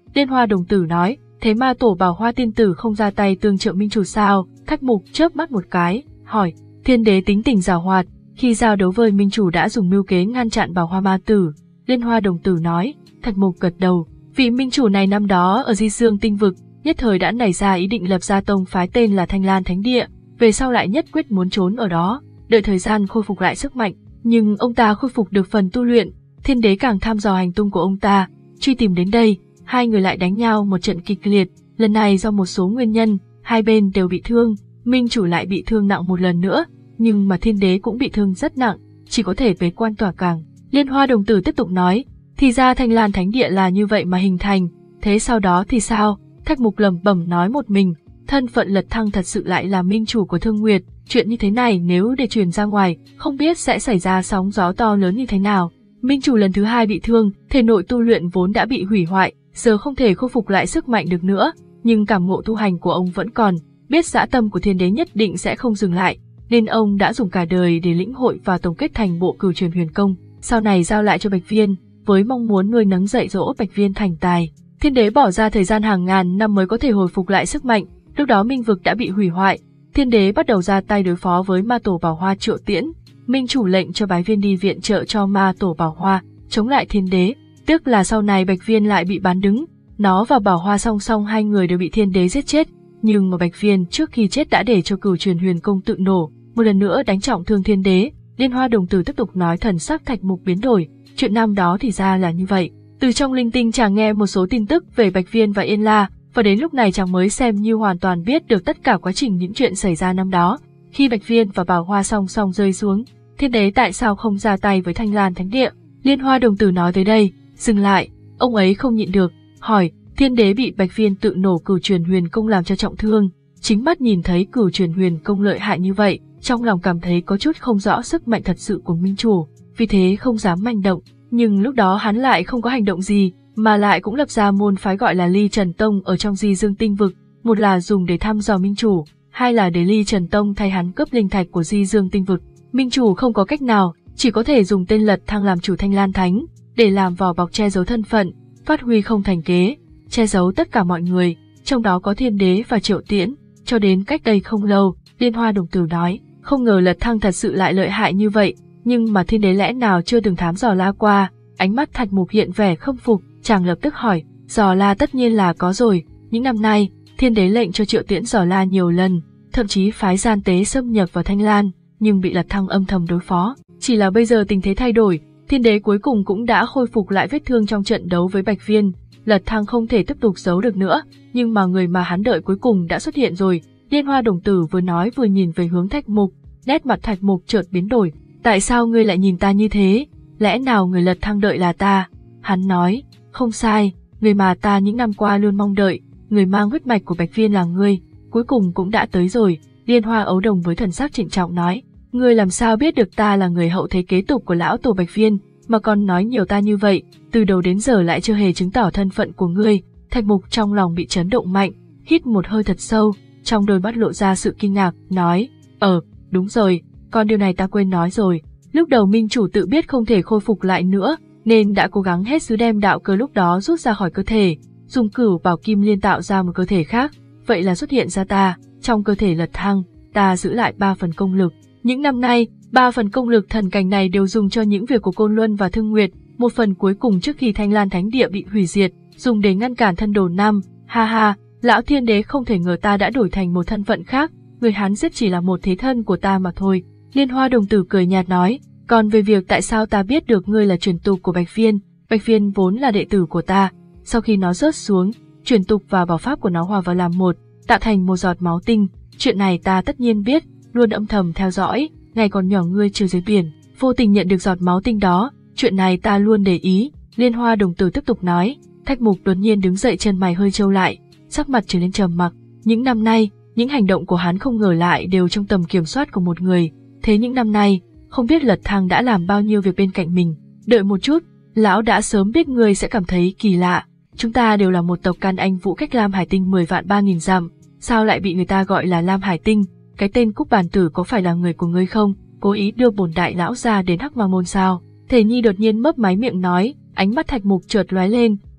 Liên Hoa đồng tử nói, thế ma tổ Bảo Hoa tiên tử không ra tay tương trợ minh chủ sao? Thạch Mục chớp mắt một cái, hỏi, thiên đế tính tình giàu hoạt, khi giao đấu với minh chủ đã dùng mưu kế ngăn chặn Bảo Hoa ma tử. Liên Hoa đồng tử nói, Thạch Mục gật đầu, vị minh chủ này năm đó ở Di Dương tinh vực, nhất thời đã nảy ra ý định lập ra tông phái tên là Thanh Lan Thánh Địa, về sau lại nhất quyết muốn trốn ở đó, đợi thời gian khôi phục lại sức mạnh, nhưng ông ta khôi phục được phần tu luyện, thiên đế càng thăm dò hành tung của ông ta, truy tìm đến đây, hai người lại đánh nhau một trận kịch liệt, lần này do một số nguyên nhân, hai bên đều bị thương, minh chủ lại bị thương nặng một lần nữa, nhưng mà thiên đế cũng bị thương rất nặng, chỉ có thể bế quan tỏa cảng. Liên Hoa đồng tử tiếp tục nói, thì ra Thanh Lan Thánh Địa là như vậy mà hình thành, thế sau đó thì sao? Thạch Mục lẩm bẩm nói một mình, thân phận Lật Thăng thật sự lại là minh chủ của Thương Nguyệt, chuyện như thế này nếu để truyền ra ngoài, không biết sẽ xảy ra sóng gió to lớn như thế nào. Minh chủ lần thứ hai bị thương, thể nội tu luyện vốn đã bị hủy hoại, giờ không thể khôi phục lại sức mạnh được nữa, nhưng cảm ngộ tu hành của ông vẫn còn, biết dã tâm của thiên đế nhất định sẽ không dừng lại, nên ông đã dùng cả đời để lĩnh hội và tổng kết thành bộ Cửu Truyền Huyền Công, sau này giao lại cho Bạch Viên, với mong muốn nuôi nấng dạy dỗ Bạch Viên thành tài. Thiên đế bỏ ra thời gian hàng ngàn năm mới có thể hồi phục lại sức mạnh, lúc đó minh vực đã bị hủy hoại, thiên đế bắt đầu ra tay đối phó với ma tổ Bảo Hoa Triệu Tiễn, minh chủ lệnh cho Bái Viên đi viện trợ cho ma tổ Bảo Hoa, chống lại thiên đế, tức là sau này Bạch Viên lại bị bán đứng, nó và Bảo Hoa song song hai người đều bị thiên đế giết chết, nhưng mà Bạch Viên trước khi chết đã để cho Cửu Truyền Huyền Công tự nổ, một lần nữa đánh trọng thương thiên đế. Liên Hoa đồng tử tiếp tục nói, thần sắc Thạch Mục biến đổi, chuyện năm đó thì ra là như vậy. Từ trong linh tinh chàng nghe một số tin tức về Bạch Viên và Yên La, và đến lúc này chàng mới xem như hoàn toàn biết được tất cả quá trình những chuyện xảy ra năm đó. Khi Bạch Viên và Bảo Hoa song song rơi xuống, thiên đế tại sao không ra tay với Thanh Lan Thánh Địa? Liên Hoa đồng tử nói tới đây, dừng lại, ông ấy không nhịn được, hỏi, thiên đế bị Bạch Viên tự nổ Cửu Truyền Huyền Công làm cho trọng thương, chính mắt nhìn thấy Cửu Truyền Huyền Công lợi hại như vậy, trong lòng cảm thấy có chút không rõ sức mạnh thật sự của minh chủ, vì thế không dám manh động, nhưng lúc đó hắn lại không có hành động gì, mà lại cũng lập ra môn phái gọi là Ly Trần Tông ở trong Di Dương tinh vực, một là dùng để thăm dò minh chủ, hai là để Ly Trần Tông thay hắn cướp linh thạch của Di Dương tinh vực. Minh chủ không có cách nào, chỉ có thể dùng tên Lật Thăng làm chủ Thanh Lan Thánh, để làm vỏ bọc che giấu thân phận, phát huy không thành kế, che giấu tất cả mọi người, trong đó có thiên đế và Triệu Tiễn. Cho đến cách đây không lâu, Liên Hoa đồng tử nói, không ngờ Lật Thăng thật sự lại lợi hại như vậy, nhưng mà thiên đế lẽ nào chưa từng thám dò la qua? Ánh mắt Thạch Mục hiện vẻ khâm phục, chàng lập tức hỏi, dò la tất nhiên là có rồi, những năm nay, thiên đế lệnh cho Triệu Tiễn dò la nhiều lần, thậm chí phái gian tế xâm nhập vào Thanh Lan, nhưng bị Lật Thăng âm thầm đối phó. Chỉ là bây giờ tình thế thay đổi, thiên đế cuối cùng cũng đã khôi phục lại vết thương trong trận đấu với Bạch Viên, Lật Thăng không thể tiếp tục giấu được nữa, nhưng mà người mà hắn đợi cuối cùng đã xuất hiện rồi. Liên Hoa đồng tử vừa nói vừa nhìn về hướng Thạch Mục, nét mặt Thạch Mục chợt biến đổi, tại sao ngươi lại nhìn ta như thế? Lẽ nào người Lật Thăng đợi là ta? Hắn nói, không sai, người mà ta những năm qua luôn mong đợi, người mang huyết mạch của Bạch Viên là ngươi, cuối cùng cũng đã tới rồi. Liên Hoa ấu đồng với thần sắc trịnh trọng nói, ngươi làm sao biết được ta là người hậu thế kế tục của lão tổ Bạch Viên, mà còn nói nhiều ta như vậy, từ đầu đến giờ lại chưa hề chứng tỏ thân phận của ngươi. Thạch Mục trong lòng bị chấn động mạnh, hít một hơi thật sâu, trong đôi mắt lộ ra sự kinh ngạc, nói, ờ, đúng rồi, còn điều này ta quên nói rồi, lúc đầu minh chủ tự biết không thể khôi phục lại nữa, nên đã cố gắng hết sức đem đạo cơ lúc đó rút ra khỏi cơ thể, dùng Cửu Bảo Kim Liên tạo ra một cơ thể khác, vậy là xuất hiện ra ta, trong cơ thể Lật Thăng, ta giữ lại ba phần công lực. Những năm nay, ba phần công lực thần cảnh này đều dùng cho những việc của Côn Luân và Thương Nguyệt, một phần cuối cùng trước khi Thanh Lan Thánh Địa bị hủy diệt, dùng để ngăn cản thân đồ Nam. Ha ha, lão thiên đế không thể ngờ ta đã đổi thành một thân phận khác, người hắn giết chỉ là một thế thân của ta mà thôi. Liên Hoa đồng tử cười nhạt nói, còn về việc tại sao ta biết được ngươi là truyền tục của Bạch Viên, Bạch Viên vốn là đệ tử của ta, sau khi nó rớt xuống, truyền tục và bảo pháp của nó hòa vào làm một, tạo thành một giọt máu tinh, chuyện này ta tất nhiên biết, luôn âm thầm theo dõi, ngày còn nhỏ ngươi trừ dưới biển, vô tình nhận được giọt máu tinh đó, chuyện này ta luôn để ý. Liên Hoa đồng tử tiếp tục nói. Thạch Mục đột nhiên đứng dậy, chân mày hơi trâu lại, sắc mặt trở nên trầm mặc. Những năm nay, những hành động của hắn không ngờ lại đều trong tầm kiểm soát của một người, thế những năm nay, không biết Lật Thăng đã làm bao nhiêu việc bên cạnh mình. Đợi một chút, lão đã sớm biết ngươi sẽ cảm thấy kỳ lạ, chúng ta đều là một tộc can Anh Vũ cách Lam Hải Tinh mười vạn ba nghìn dặm, sao lại bị người ta gọi là Lam Hải Tinh? Cái tên Cúc Bàn Tử có phải là người của ngươi không? Cố ý đưa bổn đại lão ra đến Hắc Ma Môn sao? Thể Nhi đột nhiên mấp máy miệng nói, ánh mắt Thạch Mục chợt lóe lên,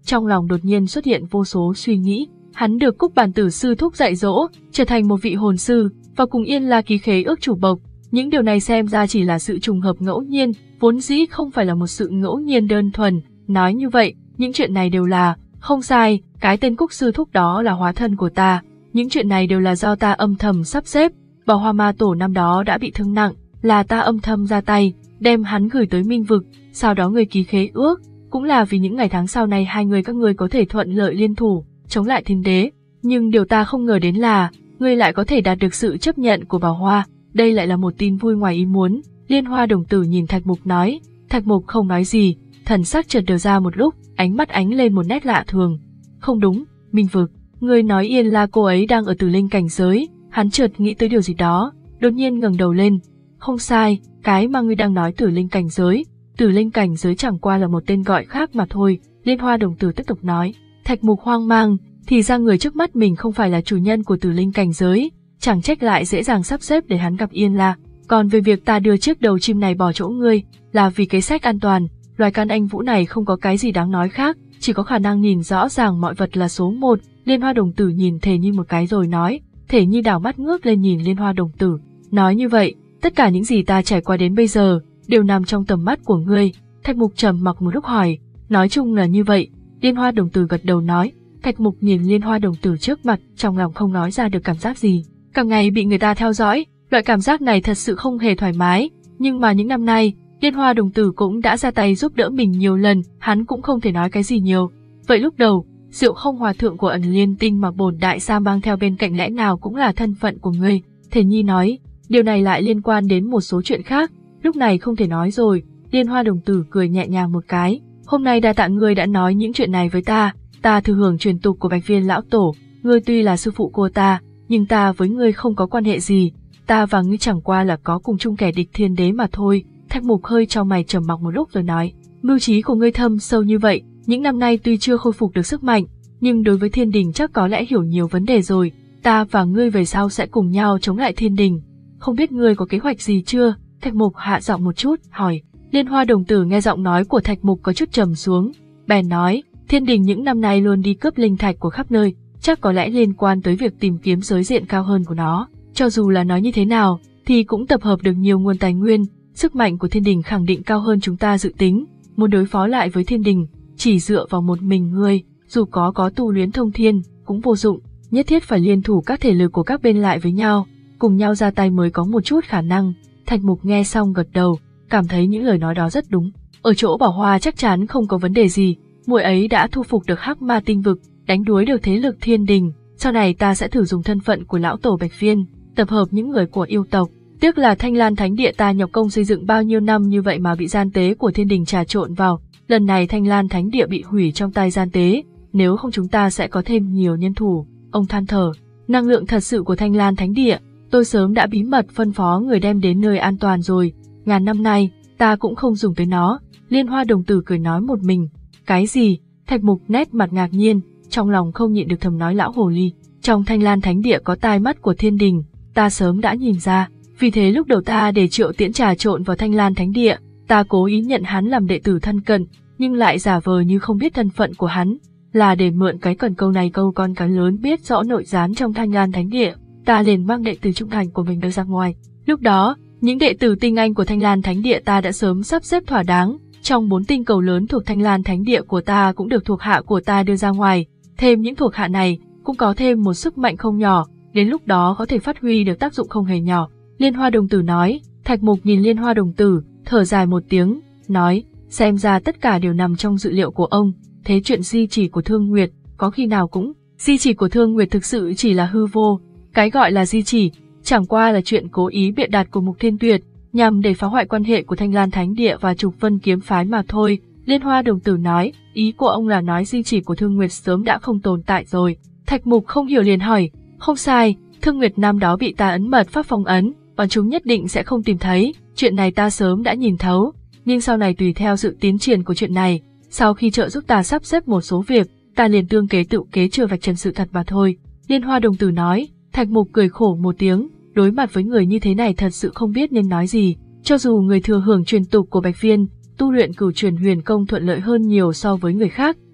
trong lòng đột nhiên xuất hiện vô số suy nghĩ. Hắn được Cúc Bản Tử sư thúc dạy dỗ, trở thành một vị hồn sư, và cùng Yên La ký khế ước chủ bộc. Những điều này xem ra chỉ là sự trùng hợp ngẫu nhiên, vốn dĩ không phải là một sự ngẫu nhiên đơn thuần. Nói như vậy, những chuyện này đều là, không sai, cái tên Cúc sư thúc đó là hóa thân của ta. Những chuyện này đều là do ta âm thầm sắp xếp. Bảo Hoa Ma Tổ năm đó đã bị thương nặng, là ta âm thầm ra tay, đem hắn gửi tới Minh Vực, sau đó người ký khế ước, cũng là vì những ngày tháng sau này hai người các ngươi có thể thuận lợi liên thủ, chống lại thiên đế. Nhưng điều ta không ngờ đến là, ngươi lại có thể đạt được sự chấp nhận của Bảo Hoa, đây lại là một tin vui ngoài ý muốn. Liên Hoa đồng tử nhìn Thạch Mục nói, Thạch Mục không nói gì, thần sắc chợt đờ ra một lúc, ánh mắt ánh lên một nét lạ thường. Không đúng, Minh Vực, ngươi nói Yên La cô ấy đang ở Tử Linh cảnh giới, hắn chợt nghĩ tới điều gì đó, đột nhiên ngẩng đầu lên. Không sai, cái mà ngươi đang nói Tử Linh cảnh giới, Tử Linh cảnh giới chẳng qua là một tên gọi khác mà thôi. Liên Hoa đồng tử tiếp tục nói. Thạch Mục hoang mang, thì ra người trước mắt mình không phải là chủ nhân của Tử Linh cảnh giới, chẳng trách lại dễ dàng sắp xếp để hắn gặp Yên La. Còn về việc ta đưa chiếc đầu chim này bỏ chỗ ngươi, là vì kế sách an toàn. Loài can anh vũ này không có cái gì đáng nói khác, chỉ có khả năng nhìn rõ ràng mọi vật là số một. Liên Hoa đồng tử nhìn Thể Nhi một cái rồi nói. Thể Nhi đảo mắt ngước lên nhìn Liên Hoa đồng tử, nói như vậy, tất cả những gì ta trải qua đến bây giờ đều nằm trong tầm mắt của ngươi. Thạch Mục trầm mặc một lúc hỏi, nói chung là như vậy. Liên Hoa đồng tử gật đầu nói. Thạch Mục nhìn Liên Hoa đồng tử trước mặt, trong lòng không nói ra được cảm giác gì. Cả ngày bị người ta theo dõi, loại cảm giác này thật sự không hề thoải mái. Nhưng mà những năm nay, Liên Hoa đồng tử cũng đã ra tay giúp đỡ mình nhiều lần, hắn cũng không thể nói cái gì nhiều. Vậy lúc đầu, Diệu Không hòa thượng của Ẩn Liên Tinh mà bổn đại sa mang theo bên cạnh lẽ nào cũng là thân phận của ngươi? Thể Nhi nói, điều này lại liên quan đến một số chuyện khác, lúc này không thể nói rồi. Liên Hoa đồng tử cười nhẹ nhàng một cái, hôm nay đa tạ ngươi đã nói những chuyện này với ta, ta thừa hưởng truyền tục của Bạch Viên lão tổ, ngươi tuy là sư phụ cô ta, nhưng ta với ngươi không có quan hệ gì, ta và ngươi chẳng qua là có cùng chung kẻ địch thiên đế mà thôi. Thạch Mục hơi chau mày trầm mặc một lúc rồi nói, mưu trí của ngươi thâm sâu như vậy, những năm nay tuy chưa khôi phục được sức mạnh, nhưng đối với thiên đình chắc có lẽ hiểu nhiều vấn đề rồi, ta và ngươi về sau sẽ cùng nhau chống lại thiên đình. Không biết ngươi có kế hoạch gì chưa? Thạch Mục hạ giọng một chút, hỏi. Liên Hoa đồng tử nghe giọng nói của Thạch Mục có chút trầm xuống, bèn nói, thiên đình những năm nay luôn đi cướp linh thạch của khắp nơi, chắc có lẽ liên quan tới việc tìm kiếm giới diện cao hơn của nó. Cho dù là nói như thế nào, thì cũng tập hợp được nhiều nguồn tài nguyên, sức mạnh của thiên đình khẳng định cao hơn chúng ta dự tính. Muốn đối phó lại với thiên đình, chỉ dựa vào một mình ngươi, dù có có tu luyện thông thiên, cũng vô dụng, nhất thiết phải liên thủ các thể lực của các bên lại với nhau, cùng nhau ra tay mới có một chút khả năng. Thạch Mục nghe xong gật đầu, cảm thấy những lời nói đó rất đúng. Ở chỗ Bảo Hoa chắc chắn không có vấn đề gì, muội ấy đã thu phục được Hắc Ma tinh vực, đánh đuối được thế lực thiên đình, sau này ta sẽ thử dùng thân phận của lão tổ Bạch Viên, tập hợp những người của yêu tộc. Tiếc là Thanh Lan Thánh Địa ta nhọc công xây dựng bao nhiêu năm như vậy mà bị gian tế của thiên đình trà trộn vào, lần này Thanh Lan Thánh Địa bị hủy trong tay gian tế, nếu không chúng ta sẽ có thêm nhiều nhân thủ. Ông than thở, năng lượng thật sự của Thanh Lan Thánh Địa, tôi sớm đã bí mật phân phó người đem đến nơi an toàn rồi, ngàn năm nay, ta cũng không dùng tới nó. Liên Hoa đồng tử cười nói một mình. Cái gì? Thạch Mục nét mặt ngạc nhiên, trong lòng không nhịn được thầm nói lão hồ ly, trong Thanh Lan Thánh Địa có tai mắt của thiên đình, ta sớm đã nhìn ra, vì thế lúc đầu ta để Triệu Tiễn trà trộn vào Thanh Lan Thánh Địa, ta cố ý nhận hắn làm đệ tử thân cận, nhưng lại giả vờ như không biết thân phận của hắn, là để mượn cái cần câu này câu con cá lớn biết rõ nội gián trong Thanh Lan Thánh Địa, ta liền mang đệ tử trung thành của mình đưa ra ngoài. Lúc đó, những đệ tử tinh anh của Thanh Lan Thánh Địa ta đã sớm sắp xếp thỏa đáng, trong bốn tinh cầu lớn thuộc Thanh Lan Thánh Địa của ta cũng được thuộc hạ của ta đưa ra ngoài, thêm những thuộc hạ này cũng có thêm một sức mạnh không nhỏ, đến lúc đó có thể phát huy được tác dụng không hề nhỏ. Liên Hoa đồng tử nói. Thạch Mục nhìn Liên Hoa đồng tử, thở dài một tiếng, nói, xem ra tất cả đều nằm trong dự liệu của ông, thế chuyện di chỉ của Thương Nguyệt, có khi nào cũng, di chỉ của Thương Nguyệt thực sự chỉ là hư vô, cái gọi là di chỉ, chẳng qua là chuyện cố ý bịa đặt của Mục Thiên Tuyệt, nhằm để phá hoại quan hệ của Thanh Lan Thánh Địa và Trục Vân kiếm phái mà thôi. Liên Hoa đồng tử nói, ý của ông là nói di chỉ của Thương Nguyệt sớm đã không tồn tại rồi. Thạch Mục không hiểu liền hỏi, không sai, Thương Nguyệt năm đó bị ta ấn mật pháp phong ấn, bọn chúng nhất định sẽ không tìm thấy, chuyện này ta sớm đã nhìn thấu, nhưng sau này tùy theo sự tiến triển của chuyện này, sau khi trợ giúp ta sắp xếp một số việc, ta liền tương kế tự kế chưa vạch trần sự thật mà thôi. Liên Hoa đồng tử nói. Thạch Mục cười khổ một tiếng, đối mặt với người như thế này thật sự không biết nên nói gì, cho dù người thừa hưởng truyền tục của Bạch Viên, tu luyện cửu truyền huyền công thuận lợi hơn nhiều so với người khác,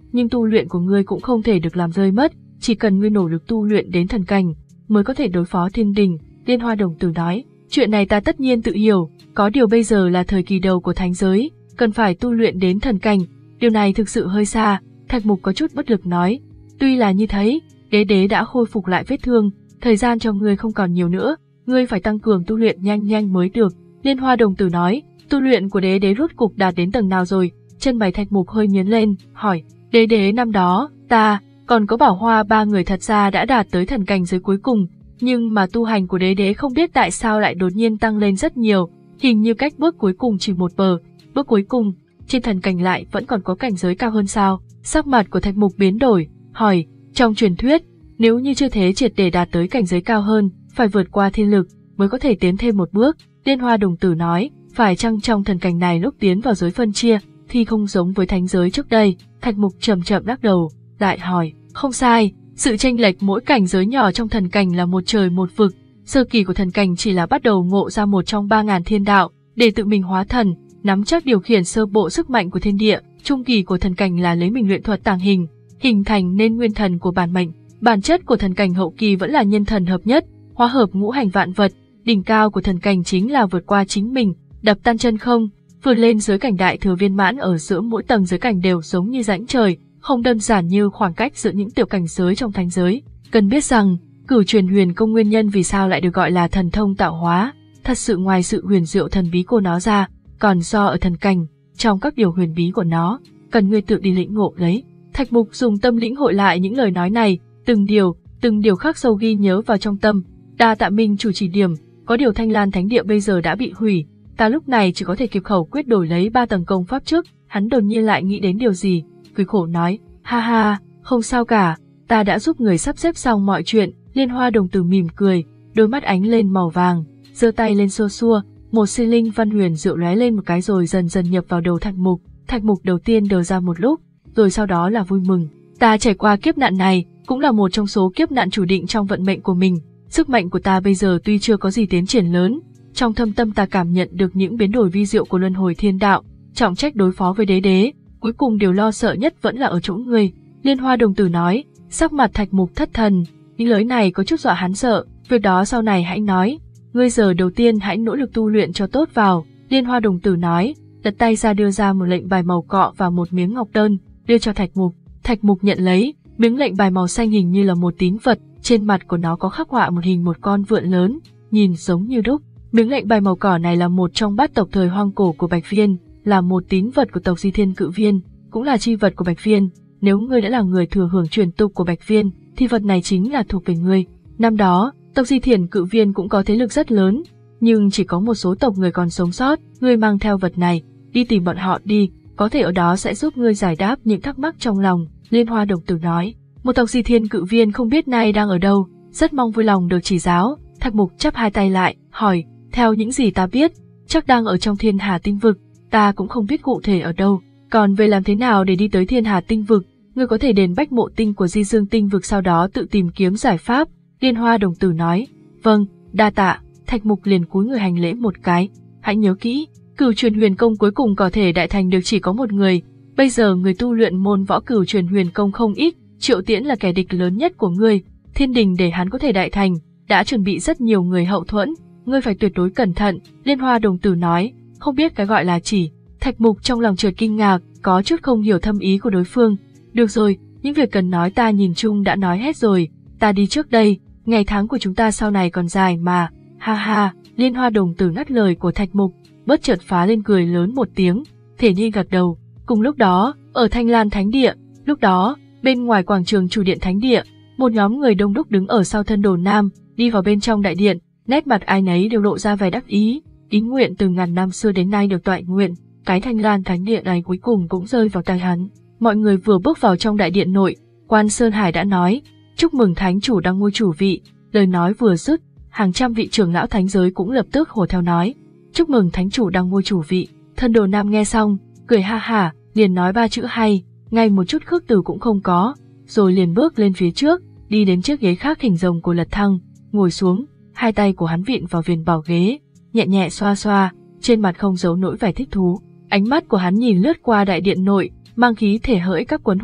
nhưng tu luyện của ngươi cũng không thể được làm rơi mất, chỉ cần ngươi nỗ lực tu luyện đến thần cảnh, mới có thể đối phó thiên đình. Liên Hoa Đồng Tử nói, chuyện này ta tất nhiên tự hiểu, có điều bây giờ là thời kỳ đầu của thánh giới, cần phải tu luyện đến thần cảnh, điều này thực sự hơi xa. Thạch Mục có chút bất lực nói, tuy là như thế, đế đế đã khôi phục lại vết thương, thời gian cho ngươi không còn nhiều nữa, ngươi phải tăng cường tu luyện nhanh nhanh mới được. Liên Hoa Đồng Tử nói, tu luyện của đế đế rốt cục đạt đến tầng nào rồi? Chân mày Thạch Mục hơi nhướng lên, hỏi, đế đế năm đó, ta, còn có Bảo Hoa ba người thật ra đã đạt tới thần cảnh giới cuối cùng, nhưng mà tu hành của đế đế không biết tại sao lại đột nhiên tăng lên rất nhiều, hình như cách bước cuối cùng chỉ một bờ, bước cuối cùng, trên thần cảnh lại vẫn còn có cảnh giới cao hơn sao? Sắc mặt của Thạch Mục biến đổi, hỏi, trong truyền thuyết, nếu như chưa thế triệt để đạt tới cảnh giới cao hơn, phải vượt qua thiên lực, mới có thể tiến thêm một bước. Liên Hoa Đồng Tử nói, phải chăng trong thần cảnh này lúc tiến vào giới phân chia, thì không giống với thánh giới trước đây? Thạch Mục chậm chậm lắc đầu, lại hỏi, không sai, sự chênh lệch mỗi cảnh giới nhỏ trong thần cảnh là một trời một vực, sơ kỳ của thần cảnh chỉ là bắt đầu ngộ ra một trong ba ngàn thiên đạo, để tự mình hóa thần, nắm chắc điều khiển sơ bộ sức mạnh của thiên địa, trung kỳ của thần cảnh là lấy mình luyện thuật tàng hình, hình thành nên nguyên thần của bản mệnh, bản chất của thần cảnh hậu kỳ vẫn là nhân thần hợp nhất, hóa hợp ngũ hành vạn vật, đỉnh cao của thần cảnh chính là vượt qua chính mình, đập tan chân không, vượt lên giới cảnh đại thừa viên mãn. Ở giữa mỗi tầng giới cảnh đều giống như rãnh trời, không đơn giản như khoảng cách giữa những tiểu cảnh giới trong thánh giới. Cần biết rằng, Cửu Truyền Huyền Công nguyên nhân vì sao lại được gọi là thần thông tạo hóa, thật sự ngoài sự huyền diệu thần bí của nó ra, còn do ở thần cảnh, trong các điều huyền bí của nó, cần ngươi tự đi lĩnh ngộ lấy. Thạch Mục dùng tâm lĩnh hội lại những lời nói này, từng điều, từng điều khắc sâu ghi nhớ vào trong tâm. Đa tạ Minh chủ chỉ điểm, có điều Thanh Lan Thánh Địa bây giờ đã bị hủy, ta lúc này chỉ có thể kịp khẩu quyết đổi lấy ba tầng công pháp trước. Hắn đột nhiên lại nghĩ đến điều gì, cười khổ nói, ha ha, không sao cả, ta đã giúp người sắp xếp xong mọi chuyện. Liên Hoa Đồng Tử mỉm cười, đôi mắt ánh lên màu vàng, giơ tay lên xua xua, một xi linh văn huyền diệu lóe lên một cái rồi dần dần nhập vào đầu Thạch Mục. Thạch Mục đầu tiên đờ ra một lúc, rồi sau đó là vui mừng. Ta trải qua kiếp nạn này, cũng là một trong số kiếp nạn chủ định trong vận mệnh của mình. Sức mạnh của ta bây giờ tuy chưa có gì tiến triển lớn, trong thâm tâm ta cảm nhận được những biến đổi vi diệu của luân hồi thiên đạo, trọng trách đối phó với đế đế, cuối cùng điều lo sợ nhất vẫn là ở chỗ ngươi. Liên Hoa Đồng Tử nói, sắc mặt Thạch Mục thất thần, những lời này có chút dọa hắn sợ, việc đó sau này hãy nói, ngươi giờ đầu tiên hãy nỗ lực tu luyện cho tốt vào. Liên Hoa Đồng Tử nói, đặt tay ra đưa ra một lệnh bài màu cọ và một miếng ngọc đơn, đưa cho Thạch Mục. Thạch Mục nhận lấy, miếng lệnh bài màu xanh hình như là một tín vật, trên mặt của nó có khắc họa một hình một con vượn lớn, nhìn giống như đúc. Miếng lệnh bài màu cỏ này là một trong bát tộc thời hoang cổ của Bạch Viên, là một tín vật của tộc Di Thiên Cự Viên, cũng là chi vật của Bạch Viên. Nếu ngươi đã là người thừa hưởng truyền tục của Bạch Viên, thì vật này chính là thuộc về ngươi. Năm đó, tộc Di Thiên Cự Viên cũng có thế lực rất lớn, nhưng chỉ có một số tộc người còn sống sót. Ngươi mang theo vật này, đi tìm bọn họ đi, có thể ở đó sẽ giúp ngươi giải đáp những thắc mắc trong lòng. Liên Hoa Đồng Tử nói, một tộc Di Thiên Cự Viên không biết nay đang ở đâu, rất mong vui lòng được chỉ giáo. Thạch Mục chắp hai tay lại, hỏi, theo những gì ta biết, chắc đang ở trong Thiên Hà Tinh Vực, ta cũng không biết cụ thể ở đâu. Còn về làm thế nào để đi tới Thiên Hà Tinh Vực, ngươi có thể đến Bách Mộ Tinh của Di Dương Tinh Vực sau đó tự tìm kiếm giải pháp. Liên Hoa Đồng Tử nói, vâng, đa tạ. Thạch Mục liền cúi người hành lễ một cái. Hãy nhớ kỹ, Cửu Truyền Huyền Công cuối cùng có thể đại thành được chỉ có một người. Bây giờ người tu luyện môn võ Cửu Truyền Huyền Công không ít, Triệu Tiễn là kẻ địch lớn nhất của ngươi. Thiên đình để hắn có thể đại thành, đã chuẩn bị rất nhiều người hậu thuẫn, ngươi phải tuyệt đối cẩn thận. Liên Hoa Đồng Tử nói, không biết cái gọi là chỉ. Thạch Mục trong lòng chợt kinh ngạc, có chút không hiểu thâm ý của đối phương. Được rồi, những việc cần nói ta nhìn chung đã nói hết rồi, ta đi trước đây, ngày tháng của chúng ta sau này còn dài mà. Ha ha. Liên Hoa Đồng Tử ngắt lời của Thạch Mục, bất chợt phá lên cười lớn một tiếng. Thể Nhi gật đầu. Cùng lúc đó, ở Thanh Lan Thánh Địa, lúc đó, bên ngoài quảng trường chủ điện Thánh Địa, một nhóm người đông đúc đứng ở sau thân đồ nam, đi vào bên trong đại điện, nét mặt ai nấy đều lộ ra vẻ đắc ý, ý nguyện từ ngàn năm xưa đến nay được toại nguyện, cái Thanh Lan Thánh Địa này cuối cùng cũng rơi vào tay hắn. Mọi người vừa bước vào trong đại điện nội, Quan Sơn Hải đã nói, chúc mừng thánh chủ đăng ngôi chủ vị. Lời nói vừa dứt, hàng trăm vị trưởng lão thánh giới cũng lập tức hô theo nói, chúc mừng thánh chủ đăng ngôi chủ vị. Thân đồ nam nghe xong, cười ha hả, liền nói ba chữ hay, ngay một chút khước từ cũng không có, rồi liền bước lên phía trước, đi đến chiếc ghế khác hình rồng của Lật Thăng, ngồi xuống, hai tay của hắn vịn vào viền bảo ghế, nhẹ nhẹ xoa xoa, trên mặt không giấu nỗi vẻ thích thú. Ánh mắt của hắn nhìn lướt qua đại điện nội, mang khí thể hỡi các quấn hùng,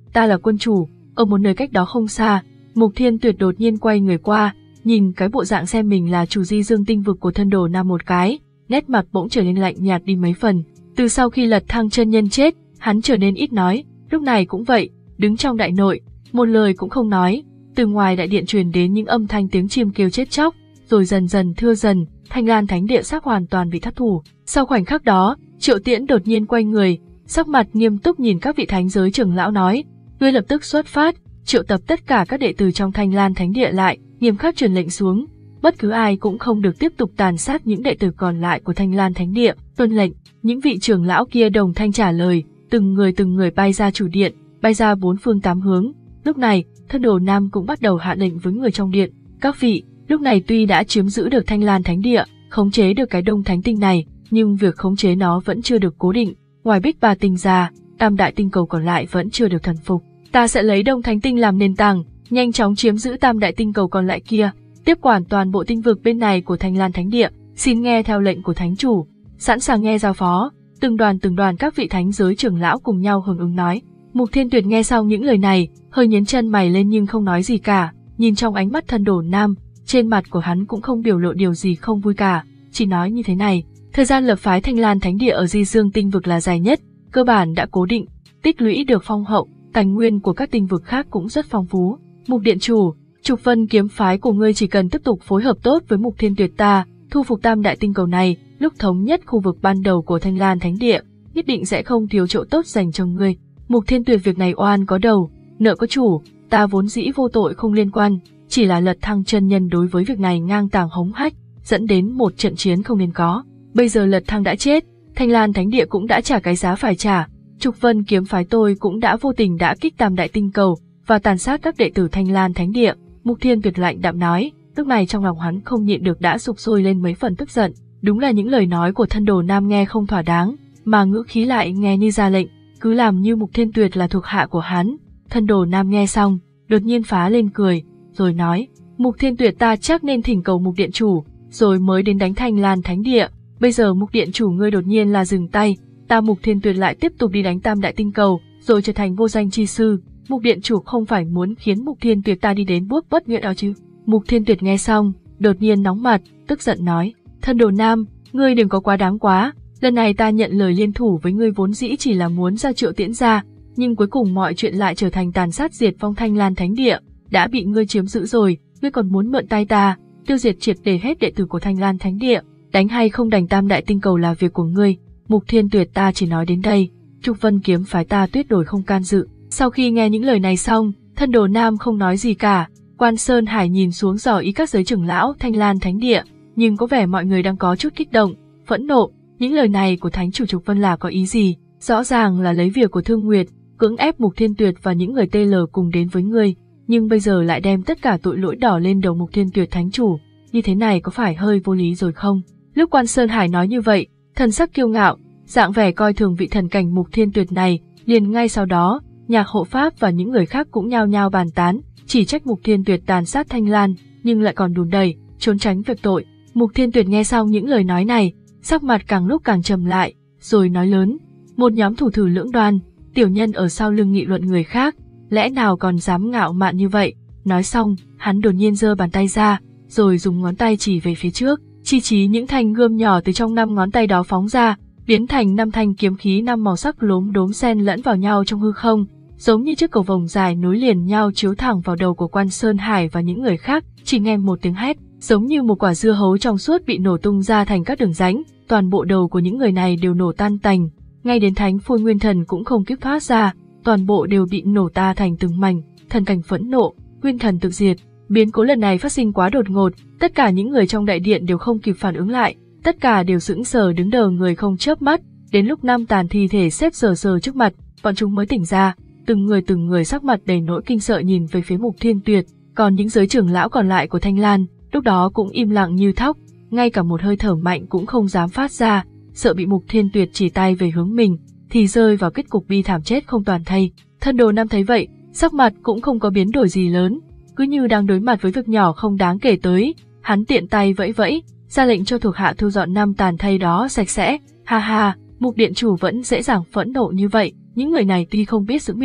ta là quân chủ. Ở một nơi cách đó không xa, Mục Thiên Tuyệt đột nhiên quay người qua, nhìn cái bộ dạng xem mình là chủ Di Dương tinh vực của thân đồ nam một cái, nét mặt bỗng trở nên lạnh nhạt đi mấy phần. Từ sau khi Lật Thăng chân nhân chết, hắn trở nên ít nói, lúc này cũng vậy, đứng trong đại nội, một lời cũng không nói. Từ ngoài đại điện truyền đến những âm thanh tiếng chim kêu chết chóc, rồi dần dần thưa dần, Thanh Lan Thánh Địa sắp hoàn toàn bị thất thủ. Sau khoảnh khắc đó, Triệu Tiễn đột nhiên quay người, sắc mặt nghiêm túc nhìn các vị thánh giới trưởng lão nói, ngươi lập tức xuất phát, triệu tập tất cả các đệ tử trong Thanh Lan Thánh Địa lại, nghiêm khắc truyền lệnh xuống, bất cứ ai cũng không được tiếp tục tàn sát những đệ tử còn lại của Thanh Lan Thánh Địa. Tuân lệnh. Những vị trưởng lão kia đồng thanh trả lời, từng người từng người bay ra chủ điện, bay ra bốn phương tám hướng. Lúc này, thân đồ nam cũng bắt đầu hạ lệnh với người trong điện. Các vị, lúc này tuy đã chiếm giữ được Thanh Lan Thánh Địa, khống chế được cái Đông Thánh Tinh này, nhưng việc khống chế nó vẫn chưa được cố định. Ngoài Bích Ba Tinh ra, tam đại tinh cầu còn lại vẫn chưa được thần phục. Ta sẽ lấy Đông Thánh Tinh làm nền tảng, nhanh chóng chiếm giữ tam đại tinh cầu còn lại kia, tiếp quản toàn bộ tinh vực bên này của Thanh Lan Thánh Địa. Xin nghe theo lệnh của thánh chủ, sẵn sàng nghe giao phó. Từng đoàn từng đoàn các vị thánh giới trưởng lão cùng nhau hưởng ứng nói. Mục Thiên Tuyệt nghe xong những lời này, hơi nhếch chân mày lên nhưng không nói gì cả. Nhìn trong ánh mắt thân đồ nam, trên mặt của hắn cũng không biểu lộ điều gì không vui cả, chỉ nói như thế này. Thời gian lập phái Thanh Lan Thánh Địa ở Di Dương tinh vực là dài nhất, cơ bản đã cố định, tích lũy được phong hậu, tài nguyên của các tinh vực khác cũng rất phong phú. Mục điện chủ, Trục Vân kiếm phái của ngươi chỉ cần tiếp tục phối hợp tốt với Mục Thiên Tuyệt ta, thu phục tam đại tinh cầu này, lúc thống nhất khu vực ban đầu của Thanh Lan Thánh Địa, nhất định sẽ không thiếu chỗ tốt dành cho ngươi. Mục Thiên Tuyệt việc này oan có đầu, nợ có chủ, ta vốn dĩ vô tội không liên quan, chỉ là Lật Thăng chân nhân đối với việc này ngang tàng hống hách, dẫn đến một trận chiến không nên có. Bây giờ Lật Thăng đã chết, Thanh Lan Thánh Địa cũng đã trả cái giá phải trả, Trục Vân kiếm phái tôi cũng đã vô tình đã kích tam đại tinh cầu và tàn sát các đệ tử Thanh Lan Thánh Địa. Mục Thiên Tuyệt lạnh đạm nói, lúc này trong lòng hắn không nhịn được đã sục sôi lên mấy phần tức giận. Đúng là những lời nói của thân đồ nam nghe không thỏa đáng, mà ngữ khí lại nghe như ra lệnh, cứ làm như Mục Thiên Tuyệt là thuộc hạ của hắn. Thân đồ nam nghe xong, đột nhiên phá lên cười, rồi nói, Mục Thiên Tuyệt ta chắc nên thỉnh cầu Mục điện chủ, rồi mới đến đánh Thanh Lan Thánh Địa. Bây giờ Mục điện chủ ngươi đột nhiên là dừng tay, ta Mục Thiên Tuyệt lại tiếp tục đi đánh tam đại tinh cầu, rồi trở thành vô danh chi sư. Mục điện chủ không phải muốn khiến Mục Thiên Tuyệt ta đi đến bước bất nghĩa đó chứ? Mục Thiên Tuyệt nghe xong, đột nhiên nóng mặt, tức giận nói, thân đồ nam, ngươi đừng có quá đáng quá, lần này ta nhận lời liên thủ với ngươi vốn dĩ chỉ là muốn ra Triệu Tiễn ra, nhưng cuối cùng mọi chuyện lại trở thành tàn sát diệt vong Thanh Lan Thánh Địa, đã bị ngươi chiếm giữ rồi, ngươi còn muốn mượn tay ta, tiêu diệt triệt để hết đệ tử của Thanh Lan Thánh Địa, đánh hay không đánh tam đại tinh cầu là việc của ngươi. Mục Thiên Tuyệt ta chỉ nói đến đây, Trục Vân kiếm phái ta tuyệt đối không can dự. Sau khi nghe những lời này xong, thân đồ nam không nói gì cả. Quan Sơn Hải nhìn xuống dò ý các giới trưởng lão Thanh Lan Thánh Địa, nhưng có vẻ mọi người đang có chút kích động, phẫn nộ. Những lời này của thánh chủ Trục Vân là có ý gì? Rõ ràng là lấy việc của Thương Nguyệt, cưỡng ép Mục Thiên Tuyệt và những người tê lờ cùng đến với ngươi, nhưng bây giờ lại đem tất cả tội lỗi đỏ lên đầu Mục Thiên Tuyệt thánh chủ, như thế này có phải hơi vô lý rồi không? Lúc Quan Sơn Hải nói như vậy, thần sắc kiêu ngạo, dạng vẻ coi thường vị thần cảnh Mục Thiên Tuyệt này, liền ngay sau đó, Nhạc Hộ Pháp và những người khác cũng nhao nhao bàn tán, chỉ trách Mục Thiên Tuyệt tàn sát Thanh Lan, nhưng lại còn đùn đẩy, trốn tránh việc tội. Mục Thiên Tuyệt nghe xong những lời nói này, sắc mặt càng lúc càng trầm lại, rồi nói lớn, một nhóm thủ thử lưỡng đoan, tiểu nhân ở sau lưng nghị luận người khác, lẽ nào còn dám ngạo mạn như vậy? Nói xong, hắn đột nhiên giơ bàn tay ra, rồi dùng ngón tay chỉ về phía trước, chi chí những thanh gươm nhỏ từ trong năm ngón tay đó phóng ra, biến thành năm thanh kiếm khí năm màu sắc lốm đốm xen lẫn vào nhau trong hư không, giống như chiếc cầu vồng dài nối liền nhau chiếu thẳng vào đầu của Quan Sơn Hải và những người khác. Chỉ nghe một tiếng hét, giống như một quả dưa hấu trong suốt bị nổ tung ra thành các đường rãnh, toàn bộ đầu của những người này đều nổ tan tành, ngay đến Thánh Phôi Nguyên Thần cũng không kịp thoát ra, toàn bộ đều bị nổ ta thành từng mảnh. Thần cảnh phẫn nộ, Nguyên Thần tự diệt. Biến cố lần này phát sinh quá đột ngột, tất cả những người trong đại điện đều không kịp phản ứng lại, tất cả đều sững sờ đứng đờ người không chớp mắt. Đến lúc năm tàn thi thể xếp sờ sờ trước mặt, bọn chúng mới tỉnh ra, từng người từng người sắc mặt đầy nỗi kinh sợ nhìn về phía Mục Thiên Tuyệt, còn những giới trưởng lão còn lại của Thanh Lan, lúc đó cũng im lặng như thóc, ngay cả một hơi thở mạnh cũng không dám phát ra, sợ bị Mục Thiên Tuyệt chỉ tay về hướng mình, thì rơi vào kết cục bi thảm chết không toàn thây. Thân đồ nam thấy vậy, sắc mặt cũng không có biến đổi gì lớn, cứ như đang đối mặt với việc nhỏ không đáng kể tới, hắn tiện tay vẫy vẫy, ra lệnh cho thuộc hạ thu dọn năm tàn thây đó sạch sẽ. Ha ha, Mục điện chủ vẫn dễ dàng phẫn nộ như vậy, những người này tuy không biết giữ miệng,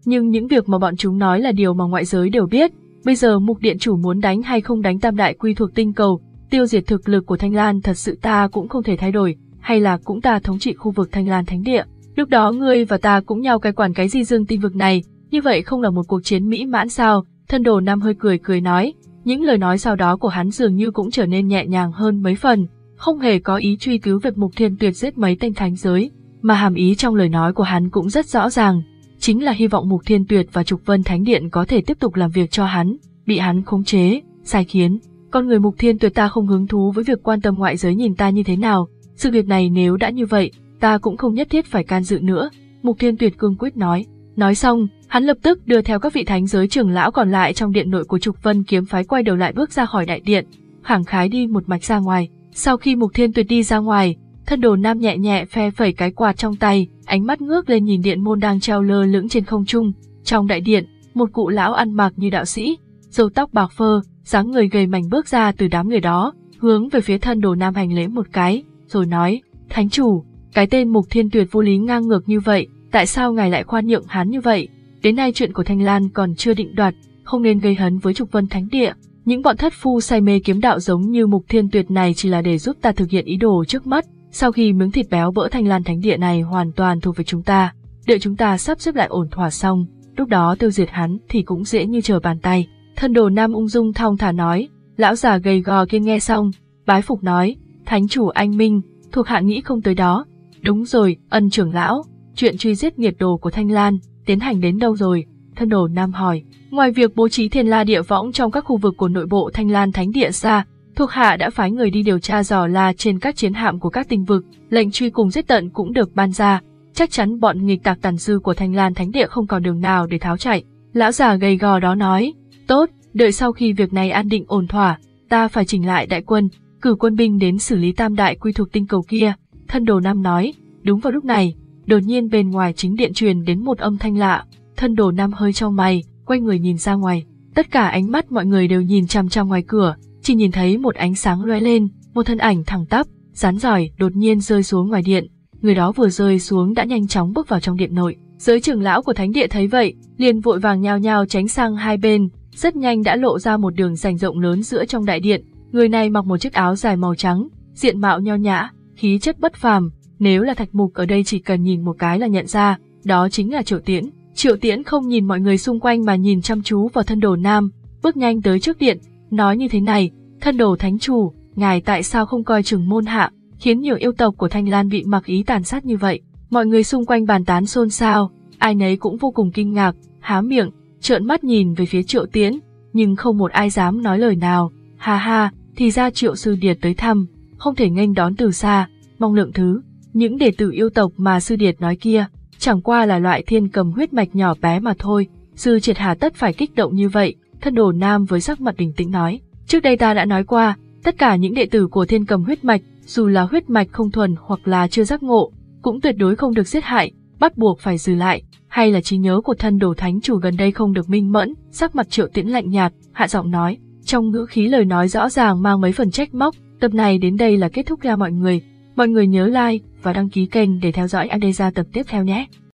nhưng những việc mà bọn chúng nói là điều mà ngoại giới đều biết. Bây giờ Mục Điện Chủ muốn đánh hay không đánh Tam Đại Quy thuộc tinh cầu, tiêu diệt thực lực của Thanh Lan, thật sự ta cũng không thể thay đổi, hay là cũng ta thống trị khu vực Thanh Lan Thánh Địa. Lúc đó ngươi và ta cũng nhau cai quản cái di dương tinh vực này, như vậy không là một cuộc chiến mỹ mãn sao? Thân Đồ Nam hơi cười cười nói, những lời nói sau đó của hắn dường như cũng trở nên nhẹ nhàng hơn mấy phần, không hề có ý truy cứu việc Mục Thiên Tuyệt giết mấy tên thánh giới, mà hàm ý trong lời nói của hắn cũng rất rõ ràng, chính là hy vọng Mục Thiên Tuyệt và Trục Vân Thánh Điện có thể tiếp tục làm việc cho hắn, bị hắn khống chế, sai khiến. Con người Mục Thiên Tuyệt ta không hứng thú với việc quan tâm ngoại giới nhìn ta như thế nào, sự việc này nếu đã như vậy, ta cũng không nhất thiết phải can dự nữa, Mục Thiên Tuyệt cương quyết nói. Nói xong, hắn lập tức đưa theo các vị thánh giới trưởng lão còn lại trong điện nội của Trục Vân kiếm phái quay đầu lại bước ra khỏi đại điện, khẳng khái đi một mạch ra ngoài. Sau khi Mục Thiên Tuyệt đi ra ngoài, Thân Đồ Nam nhẹ nhẹ phe phẩy cái quạt trong tay, ánh mắt ngước lên nhìn điện môn đang treo lơ lửng trên không trung. Trong đại điện, một cụ lão ăn mặc như đạo sĩ, râu tóc bạc phơ, dáng người gầy mảnh bước ra từ đám người đó, hướng về phía Thân Đồ Nam hành lễ một cái, rồi nói: "Thánh chủ, cái tên Mục Thiên Tuyệt vô lý ngang ngược như vậy, tại sao ngài lại khoan nhượng hắn như vậy? Đến nay chuyện của Thanh Lan còn chưa định đoạt, không nên gây hấn với Trục Vân Thánh Địa. Những bọn thất phu say mê kiếm đạo giống như Mục Thiên Tuyệt này chỉ là để giúp ta thực hiện ý đồ trước mắt. Sau khi miếng thịt béo bỡ Thanh Lan Thánh Địa này hoàn toàn thuộc về chúng ta, đợi chúng ta sắp xếp lại ổn thỏa xong, lúc đó tiêu diệt hắn thì cũng dễ như trở bàn tay." Thân Đồ Nam ung dung thong thả nói. Lão già gầy gò kia nghe xong, bái phục nói: "Thánh chủ anh minh, thuộc hạ nghĩ không tới đó." "Đúng rồi, Ân trưởng lão, chuyện truy giết nghiệt đồ của Thanh Lan tiến hành đến đâu rồi?" Thân Đồ Nam hỏi. "Ngoài việc bố trí thiên la địa võng trong các khu vực của nội bộ Thanh Lan Thánh Địa ra, thuộc hạ đã phái người đi điều tra dò la trên các chiến hạm của các tinh vực, lệnh truy cùng giết tận cũng được ban ra, chắc chắn bọn nghịch tặc tàn dư của Thanh Lan Thánh Địa không còn đường nào để tháo chạy." Lão già gầy gò đó nói: "Tốt, đợi sau khi việc này an định ổn thỏa, ta phải chỉnh lại đại quân, cử quân binh đến xử lý Tam Đại Quy thuộc tinh cầu kia." Thân Đồ Nam nói. Đúng vào lúc này, đột nhiên bên ngoài chính điện truyền đến một âm thanh lạ. Thân Đồ Nam hơi chau mày, quay người nhìn ra ngoài. Tất cả ánh mắt mọi người đều nhìn chằm chằm ngoài cửa, chỉ nhìn thấy một ánh sáng lóe lên, một thân ảnh thẳng tắp, rắn giỏi đột nhiên rơi xuống ngoài điện. Người đó vừa rơi xuống đã nhanh chóng bước vào trong điện nội. Giới trưởng lão của Thánh Địa thấy vậy, liền vội vàng nhao nhao tránh sang hai bên, rất nhanh đã lộ ra một đường rành rộng lớn giữa trong đại điện. Người này mặc một chiếc áo dài màu trắng, diện mạo nho nhã, khí chất bất phàm, nếu là Thạch Mục ở đây chỉ cần nhìn một cái là nhận ra, đó chính là Triệu Tiễn. Triệu Tiễn không nhìn mọi người xung quanh mà nhìn chăm chú vào Thân Đồ Nam, bước nhanh tới trước điện, nói như thế này: "Thân Đồ Thánh Chủ, ngài tại sao không coi chừng môn hạ, khiến nhiều yêu tộc của Thanh Lan bị mặc ý tàn sát như vậy?" Mọi người xung quanh bàn tán xôn xao, ai nấy cũng vô cùng kinh ngạc, há miệng, trợn mắt nhìn về phía Triệu Tiễn, nhưng không một ai dám nói lời nào. Ha ha, thì ra Triệu sư điệt tới thăm, không thể nghênh đón từ xa, mong lượng thứ. Những đệ tử yêu tộc mà sư điệt nói kia, chẳng qua là loại thiên cầm huyết mạch nhỏ bé mà thôi, sư triệt hà tất phải kích động như vậy. Thân Đồ Nam với sắc mặt bình tĩnh nói: "Trước đây ta đã nói qua, tất cả những đệ tử của thiên cầm huyết mạch, dù là huyết mạch không thuần hoặc là chưa giác ngộ, cũng tuyệt đối không được giết hại, bắt buộc phải giữ lại. Hay là trí nhớ của Thân Đồ Thánh Chủ gần đây không được minh mẫn?" Sắc mặt Triệu Tiễn lạnh nhạt, hạ giọng nói, trong ngữ khí lời nói rõ ràng mang mấy phần trách móc. Tập này đến đây là kết thúc nha mọi người. Mọi người nhớ like và đăng ký kênh để theo dõi Adesa tập tiếp theo nhé.